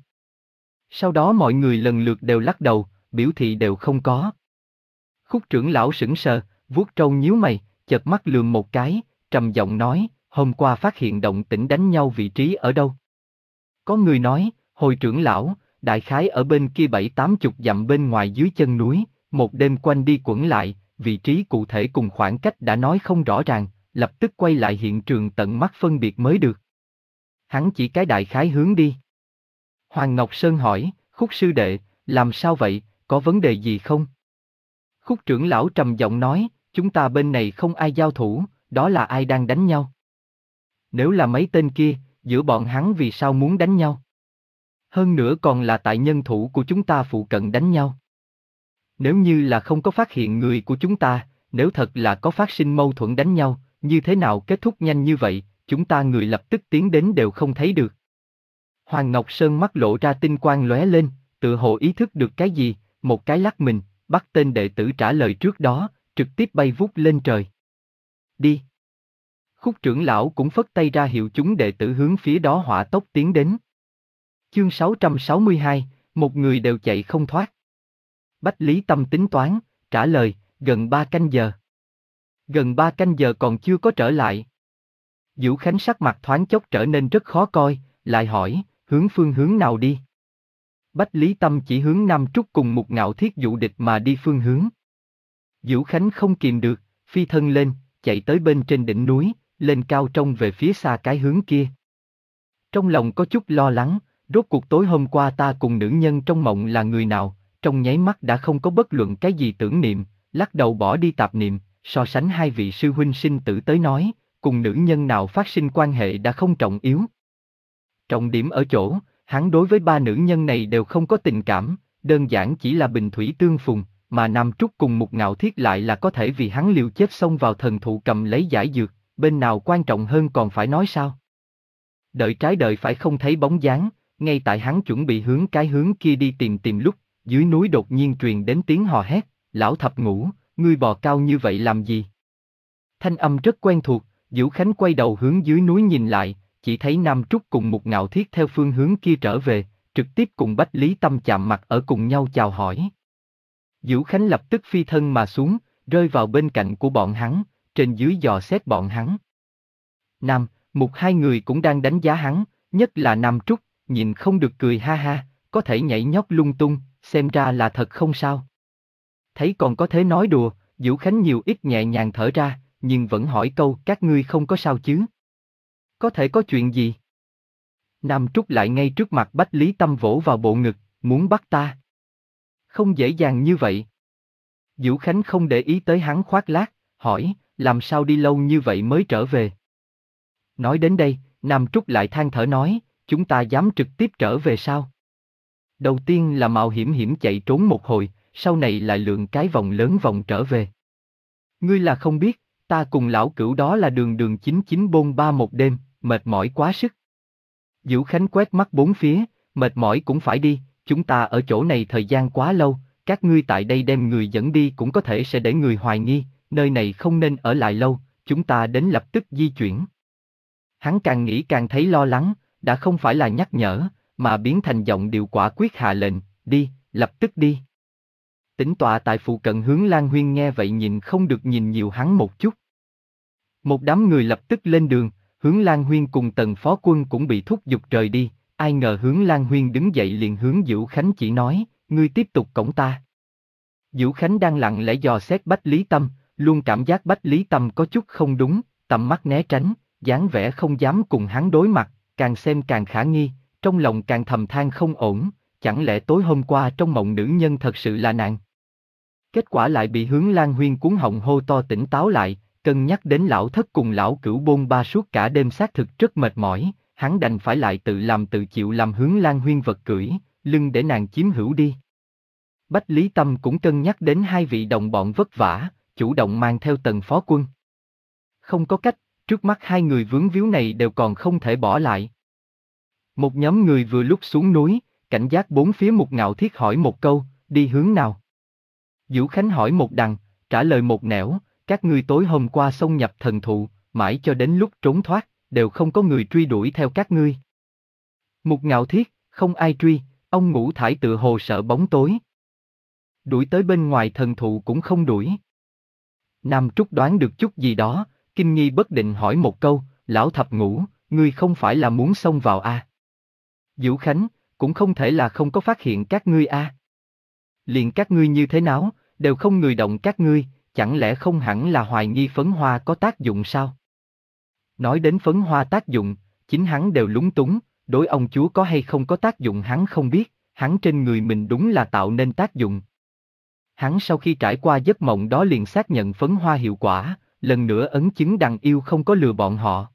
S1: Sau đó mọi người lần lượt đều lắc đầu, biểu thị đều không có. Khúc trưởng lão sững sờ, vuốt râu nhíu mày, chợt mắt lườm một cái, trầm giọng nói, hôm qua phát hiện động tĩnh đánh nhau vị trí ở đâu? Có người nói, hồi trưởng lão, đại khái ở bên kia bảy tám chục dặm bên ngoài dưới chân núi, một đêm quanh đi quẩn lại, vị trí cụ thể cùng khoảng cách đã nói không rõ ràng, lập tức quay lại hiện trường tận mắt phân biệt mới được. Hắn chỉ cái đại khái hướng đi. Hoàng Ngọc Sơn hỏi, Khúc sư đệ, làm sao vậy, có vấn đề gì không? Khúc trưởng lão trầm giọng nói, chúng ta bên này không ai giao thủ, đó là ai đang đánh nhau? Nếu là mấy tên kia, giữa bọn hắn vì sao muốn đánh nhau? Hơn nữa còn là tại nhân thủ của chúng ta phụ cận đánh nhau. Nếu như là không có phát hiện người của chúng ta, nếu thật là có phát sinh mâu thuẫn đánh nhau, như thế nào kết thúc nhanh như vậy, chúng ta người lập tức tiến đến đều không thấy được. Hoàng Ngọc Sơn mắt lộ ra tinh quang lóe lên, tự hồ ý thức được cái gì, một cái lắc mình, bắt tên đệ tử trả lời trước đó, trực tiếp bay vút lên trời. Đi. Khúc trưởng lão cũng phất tay ra hiệu chúng đệ tử hướng phía đó hỏa tốc tiến đến. Chương sáu trăm sáu mươi hai, một người đều chạy không thoát. Bách Lý Tâm tính toán, trả lời, gần ba canh giờ. Gần ba canh giờ còn chưa có trở lại. Vũ Khánh sắc mặt thoáng chốc trở nên rất khó coi, lại hỏi, hướng phương hướng nào đi? Bách Lý Tâm chỉ hướng Nam Trúc cùng một ngạo thiết dụ địch mà đi phương hướng. Vũ Khánh không kìm được, phi thân lên, chạy tới bên trên đỉnh núi, lên cao trông về phía xa cái hướng kia. Trong lòng có chút lo lắng, rốt cuộc tối hôm qua ta cùng nữ nhân trong mộng là người nào, trong nháy mắt đã không có bất luận cái gì tưởng niệm, lắc đầu bỏ đi tạp niệm, so sánh hai vị sư huynh sinh tử tới nói, cùng nữ nhân nào phát sinh quan hệ đã không trọng yếu. Trọng điểm ở chỗ, hắn đối với ba nữ nhân này đều không có tình cảm, đơn giản chỉ là bình thủy tương phùng, mà Nam Trúc cùng một ngạo thiết lại là có thể vì hắn liều chết xông vào thần thụ cầm lấy giải dược, bên nào quan trọng hơn còn phải nói sao? Đợi trái đợi phải không thấy bóng dáng, ngay tại hắn chuẩn bị hướng cái hướng kia đi tìm tìm lúc, dưới núi đột nhiên truyền đến tiếng hò hét, lão thập ngũ, ngươi bò cao như vậy làm gì? Thanh âm rất quen thuộc, Vũ Khánh quay đầu hướng dưới núi nhìn lại, chỉ thấy Nam Trúc cùng một Ngạo Thiết theo phương hướng kia trở về, trực tiếp cùng Bách Lý Tâm chạm mặt ở cùng nhau chào hỏi. Vũ Khánh lập tức phi thân mà xuống, rơi vào bên cạnh của bọn hắn, trên dưới dò xét bọn hắn. Nam, Mục hai người cũng đang đánh giá hắn, nhất là Nam Trúc, nhìn không được cười ha ha, có thể nhảy nhót lung tung, xem ra là thật không sao. Thấy còn có thế nói đùa, Vũ Khánh nhiều ít nhẹ nhàng thở ra, nhưng vẫn hỏi câu các ngươi không có sao chứ? Có thể có chuyện gì? Nam Trúc lại ngay trước mặt Bách Lý Tâm vỗ vào bộ ngực, muốn bắt ta. Không dễ dàng như vậy. Vũ Khánh không để ý tới hắn khoác lác, hỏi, làm sao đi lâu như vậy mới trở về? Nói đến đây, Nam Trúc lại than thở nói, chúng ta dám trực tiếp trở về sao? Đầu tiên là mạo hiểm hiểm chạy trốn một hồi, sau này lại lượn cái vòng lớn vòng trở về. Ngươi là không biết, ta cùng lão cửu đó là đường đường chính chính bôn ba một đêm, mệt mỏi quá sức. Vũ Khánh quét mắt bốn phía, mệt mỏi cũng phải đi, chúng ta ở chỗ này thời gian quá lâu, các ngươi tại đây đem người dẫn đi cũng có thể sẽ để người hoài nghi, nơi này không nên ở lại lâu, chúng ta đến lập tức di chuyển. Hắn càng nghĩ càng thấy lo lắng, đã không phải là nhắc nhở, mà biến thành giọng điệu quả quyết hạ lệnh, đi, lập tức đi. Tĩnh tọa tại phụ cận Hướng Lan Huyên nghe vậy nhìn không được nhìn nhiều hắn một chút. Một đám người lập tức lên đường, Hướng Lan Huyên cùng Tần Phó Quân cũng bị thúc giục rời đi, ai ngờ Hướng Lan Huyên đứng dậy liền hướng Vũ Khánh chỉ nói, ngươi tiếp tục cõng ta. Vũ Khánh đang lặng lẽ dò xét Bách Lý Tâm, luôn cảm giác Bách Lý Tâm có chút không đúng, tầm mắt né tránh, dáng vẻ không dám cùng hắn đối mặt, càng xem càng khả nghi, trong lòng càng thầm than không ổn, chẳng lẽ tối hôm qua trong mộng nữ nhân thật sự là nàng? Kết quả lại bị Hướng Lan Huyên cuốn họng hô to tỉnh táo lại, cân nhắc đến lão thất cùng lão cửu bôn ba suốt cả đêm xác thực rất mệt mỏi, hắn đành phải lại tự làm tự chịu làm Hướng Lan Huyên vật cưỡi, lưng để nàng chiếm hữu đi. Bách Lý Tâm cũng cân nhắc đến hai vị đồng bọn vất vả, chủ động mang theo Tần Phó Quân. Không có cách, trước mắt hai người vướng víu này đều còn không thể bỏ lại. Một nhóm người vừa lúc xuống núi, cảnh giác bốn phía một Ngạo Thiết hỏi một câu, đi hướng nào? Vũ Khánh hỏi một đằng, trả lời một nẻo, các ngươi tối hôm qua xông nhập thần thụ, mãi cho đến lúc trốn thoát, đều không có người truy đuổi theo các ngươi. Một Ngạo Thiết, không ai truy, ông Ngũ Thải tự hồ sợ bóng tối. Đuổi tới bên ngoài thần thụ cũng không đuổi. Nam Trúc đoán được chút gì đó, kinh nghi bất định hỏi một câu, lão thập ngũ, ngươi không phải là muốn xông vào a? À? Vũ Khánh, cũng không thể là không có phát hiện các ngươi a. À? Liền các ngươi như thế nào, đều không người động các ngươi, chẳng lẽ không hẳn là hoài nghi phấn hoa có tác dụng sao? Nói đến phấn hoa tác dụng, chính hắn đều lúng túng, đối ông chúa có hay không có tác dụng hắn không biết, hắn trên người mình đúng là tạo nên tác dụng. Hắn sau khi trải qua giấc mộng đó liền xác nhận phấn hoa hiệu quả, lần nữa ấn chứng đằng yêu không có lừa bọn họ.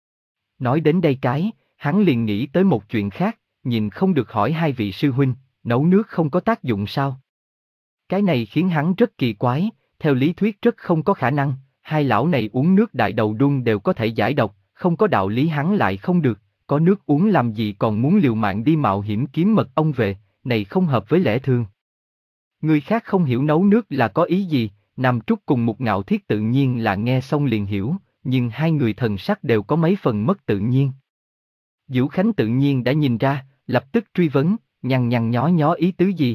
S1: Nói đến đây cái, hắn liền nghĩ tới một chuyện khác, nhìn không được hỏi hai vị sư huynh, nấu nước không có tác dụng sao? Cái này khiến hắn rất kỳ quái, theo lý thuyết rất không có khả năng, hai lão này uống nước đại đầu đun đều có thể giải độc, không có đạo lý hắn lại không được, có nước uống làm gì còn muốn liều mạng đi mạo hiểm kiếm mật ong về, này không hợp với lẽ thường. Người khác không hiểu nấu nước là có ý gì, Nam Trúc cùng một Ngạo Thiết tự nhiên là nghe xong liền hiểu, nhưng hai người thần sắc đều có mấy phần mất tự nhiên. Vũ Khánh tự nhiên đã nhìn ra, lập tức truy vấn, nhăn nhăn nhó nhó ý tứ gì.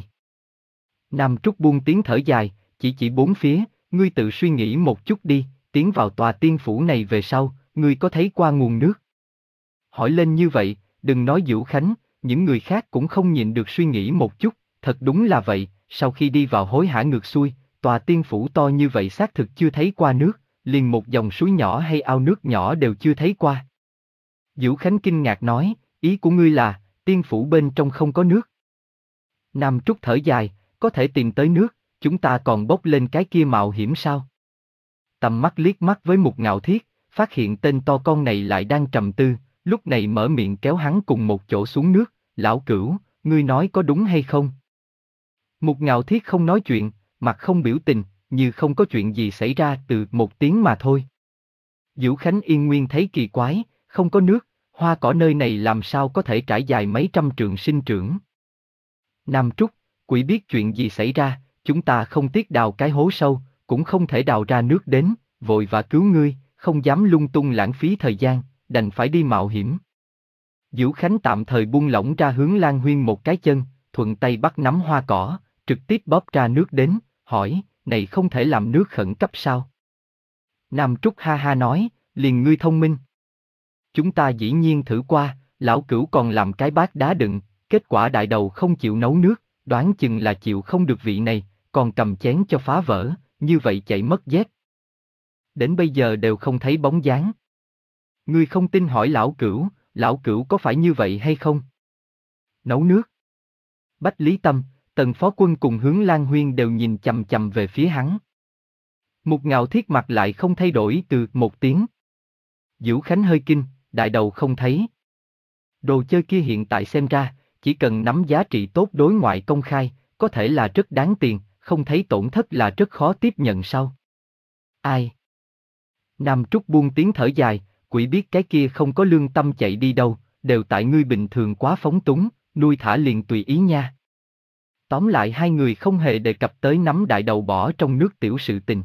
S1: Nam Trúc buông tiếng thở dài, chỉ chỉ bốn phía, ngươi tự suy nghĩ một chút đi, tiến vào tòa tiên phủ này về sau, ngươi có thấy qua nguồn nước? Hỏi lên như vậy, đừng nói Vũ Khánh, những người khác cũng không nhịn được suy nghĩ một chút, thật đúng là vậy, sau khi đi vào hối hả ngược xuôi, tòa tiên phủ to như vậy xác thực chưa thấy qua nước, liền một dòng suối nhỏ hay ao nước nhỏ đều chưa thấy qua. Vũ Khánh kinh ngạc nói, ý của ngươi là, tiên phủ bên trong không có nước. Nam Trúc thở dài, có thể tìm tới nước, chúng ta còn bốc lên cái kia mạo hiểm sao? Tầm mắt liếc mắt với một Ngạo Thiết, phát hiện tên to con này lại đang trầm tư, lúc này mở miệng kéo hắn cùng một chỗ xuống nước, lão cửu, ngươi nói có đúng hay không? Một Ngạo Thiết không nói chuyện, mặt không biểu tình, như không có chuyện gì xảy ra từ một tiếng mà thôi. Diệu Khánh Yên Nguyên thấy kỳ quái, không có nước, hoa cỏ nơi này làm sao có thể trải dài mấy trăm trượng sinh trưởng. Nam Trúc, quỷ biết chuyện gì xảy ra, chúng ta không tiếc đào cái hố sâu, cũng không thể đào ra nước đến, vội vã cứu ngươi, không dám lung tung lãng phí thời gian, đành phải đi mạo hiểm. Diệu Khánh tạm thời buông lỏng ra hướng Lan Huyên một cái chân, thuận tay bắt nắm hoa cỏ, trực tiếp bóp ra nước đến, hỏi, này không thể làm nước khẩn cấp sao? Nam Trúc ha ha nói, liền ngươi thông minh. Chúng ta dĩ nhiên thử qua, lão cửu còn làm cái bát đá đựng, kết quả đại đầu không chịu nấu nước, đoán chừng là chịu không được vị này, còn cầm chén cho phá vỡ, như vậy chạy mất dép. Đến bây giờ đều không thấy bóng dáng. Ngươi không tin hỏi lão cửu, lão cửu có phải như vậy hay không? Nấu nước. Bách Lý Tâm, Tần Phó Quân cùng hướng Lan Huyên đều nhìn chằm chằm về phía hắn. Một Ngạo Thiết mặt lại không thay đổi từ một tiếng. Diệu Khánh hơi kinh, đại đầu không thấy. Đồ chơi kia hiện tại xem ra, chỉ cần nắm giá trị tốt đối ngoại công khai, có thể là rất đáng tiền, không thấy tổn thất là rất khó tiếp nhận sao? Ai? Nam Trúc buông tiếng thở dài, quỷ biết cái kia không có lương tâm chạy đi đâu, đều tại ngươi bình thường quá phóng túng, nuôi thả liền tùy ý nha. Tóm lại hai người không hề đề cập tới nắm đại đầu bỏ trong nước tiểu sự tình.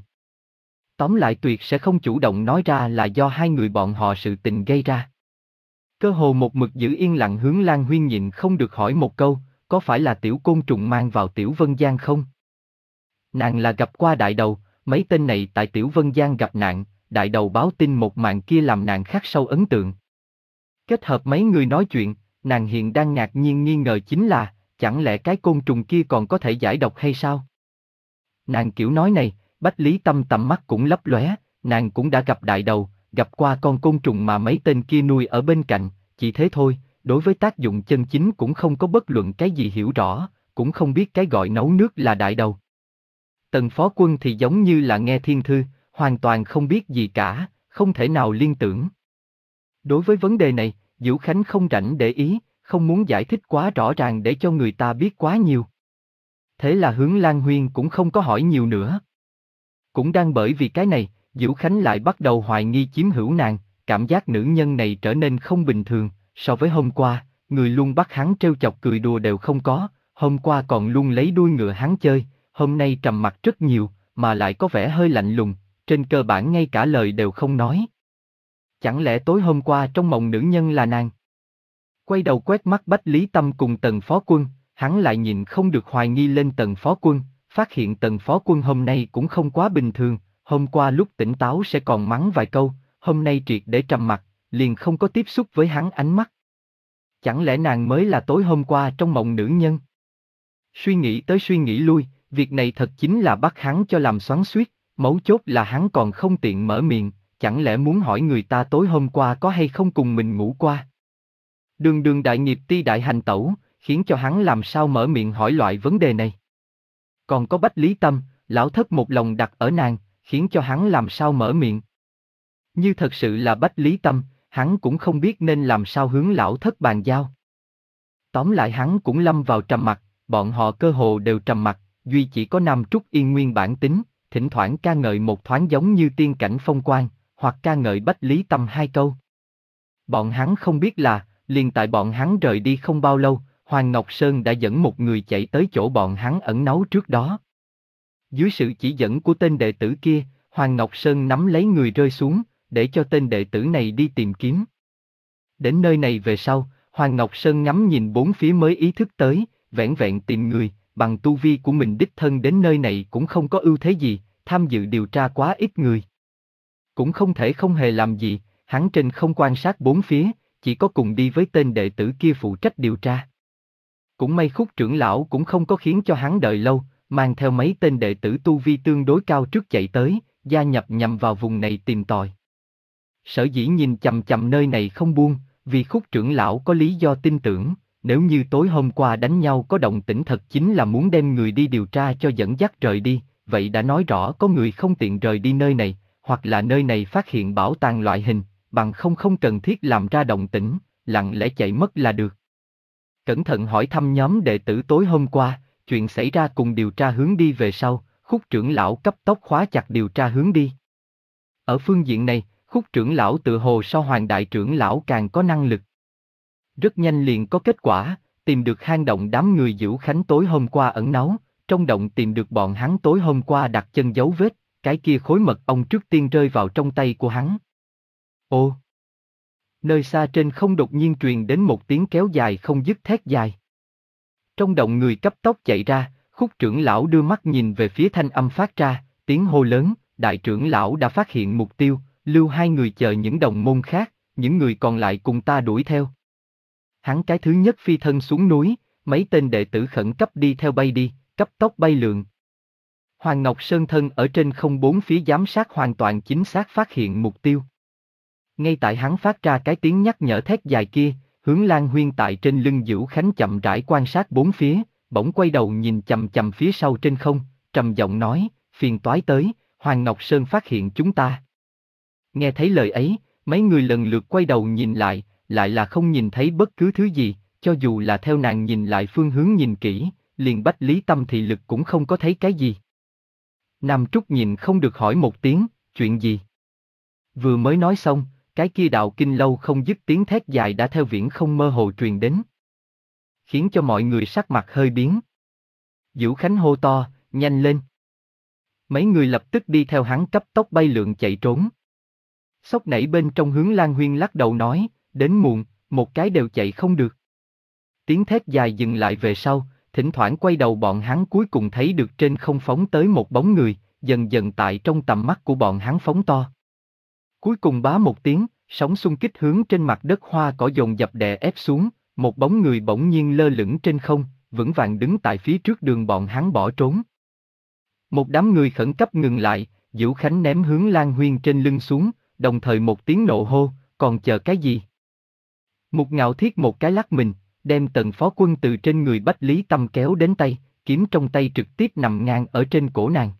S1: Tóm lại tuyệt sẽ không chủ động nói ra là do hai người bọn họ sự tình gây ra. Cơ hồ một mực giữ yên lặng hướng Lan Huyên nhịn không được hỏi một câu, có phải là tiểu côn trùng mang vào tiểu Vân Giang không? Nàng là gặp qua đại đầu, mấy tên này tại tiểu Vân Giang gặp nạn, đại đầu báo tin một màn kia làm nàng khắc sâu ấn tượng. Kết hợp mấy người nói chuyện, nàng hiện đang ngạc nhiên nghi ngờ chính là, chẳng lẽ cái côn trùng kia còn có thể giải độc hay sao? Nàng kiểu nói này, Bách Lý Tâm tầm mắt cũng lấp lóe, nàng cũng đã gặp đại đầu, gặp qua con côn trùng mà mấy tên kia nuôi ở bên cạnh, chỉ thế thôi, đối với tác dụng chân chính cũng không có bất luận cái gì hiểu rõ, cũng không biết cái gọi nấu nước là đại đầu. Tần Phó Quân thì giống như là nghe thiên thư, hoàn toàn không biết gì cả, không thể nào liên tưởng. Đối với vấn đề này, Diệu Khánh không rảnh để ý, không muốn giải thích quá rõ ràng để cho người ta biết quá nhiều. Thế là hướng Lan Huyên cũng không có hỏi nhiều nữa. Cũng đang bởi vì cái này, Diệu Khánh lại bắt đầu hoài nghi chiếm hữu nàng, cảm giác nữ nhân này trở nên không bình thường, so với hôm qua, người luôn bắt hắn trêu chọc cười đùa đều không có, hôm qua còn luôn lấy đuôi ngựa hắn chơi, hôm nay trầm mặc rất nhiều, mà lại có vẻ hơi lạnh lùng, trên cơ bản ngay cả lời đều không nói. Chẳng lẽ tối hôm qua trong mộng nữ nhân là nàng? Quay đầu quét mắt Bách Lý Tâm cùng Tần Phó Quân, hắn lại nhìn không được hoài nghi lên Tần Phó Quân, phát hiện Tần Phó Quân hôm nay cũng không quá bình thường, hôm qua lúc tỉnh táo sẽ còn mắng vài câu, hôm nay triệt để trầm mặc, liền không có tiếp xúc với hắn ánh mắt. Chẳng lẽ nàng mới là tối hôm qua trong mộng nữ nhân? Suy nghĩ tới suy nghĩ lui, việc này thật chính là bắt hắn cho làm xoắn xuýt, mấu chốt là hắn còn không tiện mở miệng, chẳng lẽ muốn hỏi người ta tối hôm qua có hay không cùng mình ngủ qua? Đường đường đại nghiệp ti đại hành tẩu, khiến cho hắn làm sao mở miệng hỏi loại vấn đề này. Còn có Bách Lý Tâm, lão thất một lòng đặt ở nàng, khiến cho hắn làm sao mở miệng. Như thật sự là Bách Lý Tâm, hắn cũng không biết nên làm sao hướng lão thất bàn giao. Tóm lại hắn cũng lâm vào trầm mặc, bọn họ cơ hồ đều trầm mặc, duy chỉ có Nam Trúc Yên nguyên bản tính, thỉnh thoảng ca ngợi một thoáng giống như tiên cảnh phong quang, hoặc ca ngợi Bách Lý Tâm hai câu. Bọn hắn không biết là, liền tại bọn hắn rời đi không bao lâu, Hoàng Ngọc Sơn đã dẫn một người chạy tới chỗ bọn hắn ẩn náu trước đó. Dưới sự chỉ dẫn của tên đệ tử kia, Hoàng Ngọc Sơn nắm lấy người rơi xuống, để cho tên đệ tử này đi tìm kiếm. Đến nơi này về sau, Hoàng Ngọc Sơn ngắm nhìn bốn phía mới ý thức tới, vẻn vẹn tìm người, bằng tu vi của mình đích thân đến nơi này cũng không có ưu thế gì, tham dự điều tra quá ít người. Cũng không thể không hề làm gì, hắn trên không quan sát bốn phía, chỉ có cùng đi với tên đệ tử kia phụ trách điều tra. Cũng may Khúc trưởng lão cũng không có khiến cho hắn đợi lâu, mang theo mấy tên đệ tử tu vi tương đối cao trước chạy tới, gia nhập nhằm vào vùng này tìm tòi. Sở dĩ nhìn chằm chằm nơi này không buông, vì Khúc trưởng lão có lý do tin tưởng, nếu như tối hôm qua đánh nhau có động tĩnh thật chính là muốn đem người đi điều tra cho dẫn dắt rời đi, vậy đã nói rõ có người không tiện rời đi nơi này, hoặc là nơi này phát hiện bảo tàng loại hình, bằng không không cần thiết làm ra động tĩnh, lặng lẽ chạy mất là được. Cẩn thận hỏi thăm nhóm đệ tử tối hôm qua, chuyện xảy ra cùng điều tra hướng đi về sau, Khúc trưởng lão cấp tốc khóa chặt điều tra hướng đi. Ở phương diện này, Khúc trưởng lão tự hồ so Hoàng đại trưởng lão càng có năng lực. Rất nhanh liền có kết quả, tìm được hang động đám người Dữu Khánh tối hôm qua ẩn náu, trong động tìm được bọn hắn tối hôm qua đặt chân dấu vết, cái kia khối mật ong trước tiên rơi vào trong tay của hắn. Ô! Nơi xa trên không đột nhiên truyền đến một tiếng kéo dài không dứt thét dài. Trong động người cấp tốc chạy ra, Khúc trưởng lão đưa mắt nhìn về phía thanh âm phát ra, tiếng hô lớn, đại trưởng lão đã phát hiện mục tiêu, lưu hai người chờ những đồng môn khác, những người còn lại cùng ta đuổi theo. Hắn cái thứ nhất phi thân xuống núi, mấy tên đệ tử khẩn cấp đi theo bay đi, cấp tốc bay lượn. Hoàng Ngọc Sơn thân ở trên không bốn phía giám sát hoàn toàn chính xác phát hiện mục tiêu. Ngay tại hắn phát ra cái tiếng nhắc nhở thét dài kia, Hướng Lan Huyên tại trên lưng Dữu Khánh chậm rãi quan sát bốn phía, bỗng quay đầu nhìn chằm chằm phía sau trên không, trầm giọng nói, phiền toái tới, Hoàng Ngọc Sơn phát hiện chúng ta. Nghe thấy lời ấy, mấy người lần lượt quay đầu nhìn lại, lại là không nhìn thấy bất cứ thứ gì, cho dù là theo nàng nhìn lại phương hướng nhìn kỹ, liền Bách Lý Tâm thị lực cũng không có thấy cái gì. Nam Trúc nhìn không được hỏi một tiếng, chuyện gì? Vừa mới nói xong, cái kia đạo kinh lâu không dứt tiếng thét dài đã theo viễn không mơ hồ truyền đến. Khiến cho mọi người sắc mặt hơi biến. Dữu Khánh hô to, nhanh lên. Mấy người lập tức đi theo hắn cấp tốc bay lượn chạy trốn. Sóc nảy bên trong Hướng Lan Huyên lắc đầu nói, đến muộn, một cái đều chạy không được. Tiếng thét dài dừng lại về sau, thỉnh thoảng quay đầu bọn hắn cuối cùng thấy được trên không phóng tới một bóng người, dần dần tại trong tầm mắt của bọn hắn phóng to. Cuối cùng bá một tiếng, sóng xung kích hướng trên mặt đất hoa cỏ dồn dập đè ép xuống, một bóng người bỗng nhiên lơ lửng trên không, vững vàng đứng tại phía trước đường bọn hắn bỏ trốn. Một đám người khẩn cấp ngừng lại, Dữu Khánh ném Hướng Lan Huyên trên lưng xuống, đồng thời một tiếng nộ hô, còn chờ cái gì? Mục Ngạo Thiết một cái lắc mình, đem Tần Phó Quân từ trên người Bách Lý Tâm kéo đến tay, kiếm trong tay trực tiếp nằm ngang ở trên cổ nàng.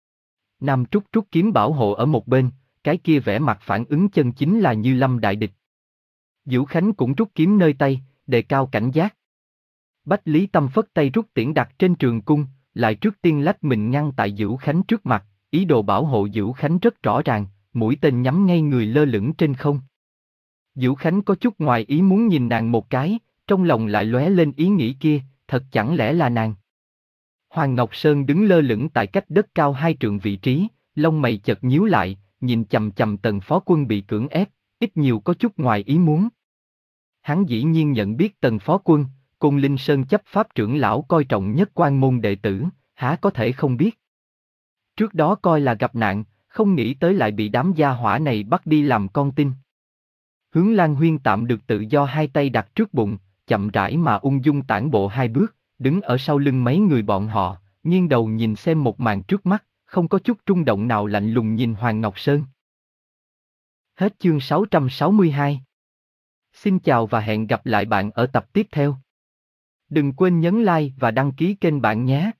S1: Nam Trúc rút kiếm bảo hộ ở một bên, cái kia vẻ mặt phản ứng chân chính là như lâm đại địch. Dữu Khánh cũng rút kiếm nơi tay, đề cao cảnh giác. Bách Lý Tâm phất tay rút tiễn đặt trên trường cung, lại trước tiên lách mình ngăn tại Dữu Khánh trước mặt, ý đồ bảo hộ Dữu Khánh rất rõ ràng, mũi tên nhắm ngay người lơ lửng trên không. Dữu Khánh có chút ngoài ý muốn nhìn nàng một cái, trong lòng lại lóe lên ý nghĩ kia, thật chẳng lẽ là nàng. Hoàng Ngọc Sơn đứng lơ lửng tại cách đất cao hai trượng vị trí, lông mày chợt nhíu lại, nhìn chằm chằm Tần Phó Quân bị cưỡng ép, ít nhiều có chút ngoài ý muốn. Hắn dĩ nhiên nhận biết Tần Phó Quân, Côn Linh Sơn chấp pháp trưởng lão coi trọng nhất quan môn đệ tử, há có thể không biết. Trước đó coi là gặp nạn, không nghĩ tới lại bị đám gia hỏa này bắt đi làm con tin. Hướng Lan Huyên tạm được tự do hai tay đặt trước bụng, chậm rãi mà ung dung tản bộ hai bước, đứng ở sau lưng mấy người bọn họ, nghiêng đầu nhìn xem một màn trước mắt, không có chút rung động nào, lạnh lùng nhìn Hoàng Ngọc Sơn. Hết chương sáu trăm sáu mươi hai. Xin chào và hẹn gặp lại bạn ở tập tiếp theo. Đừng quên nhấn like và đăng ký kênh bạn nhé.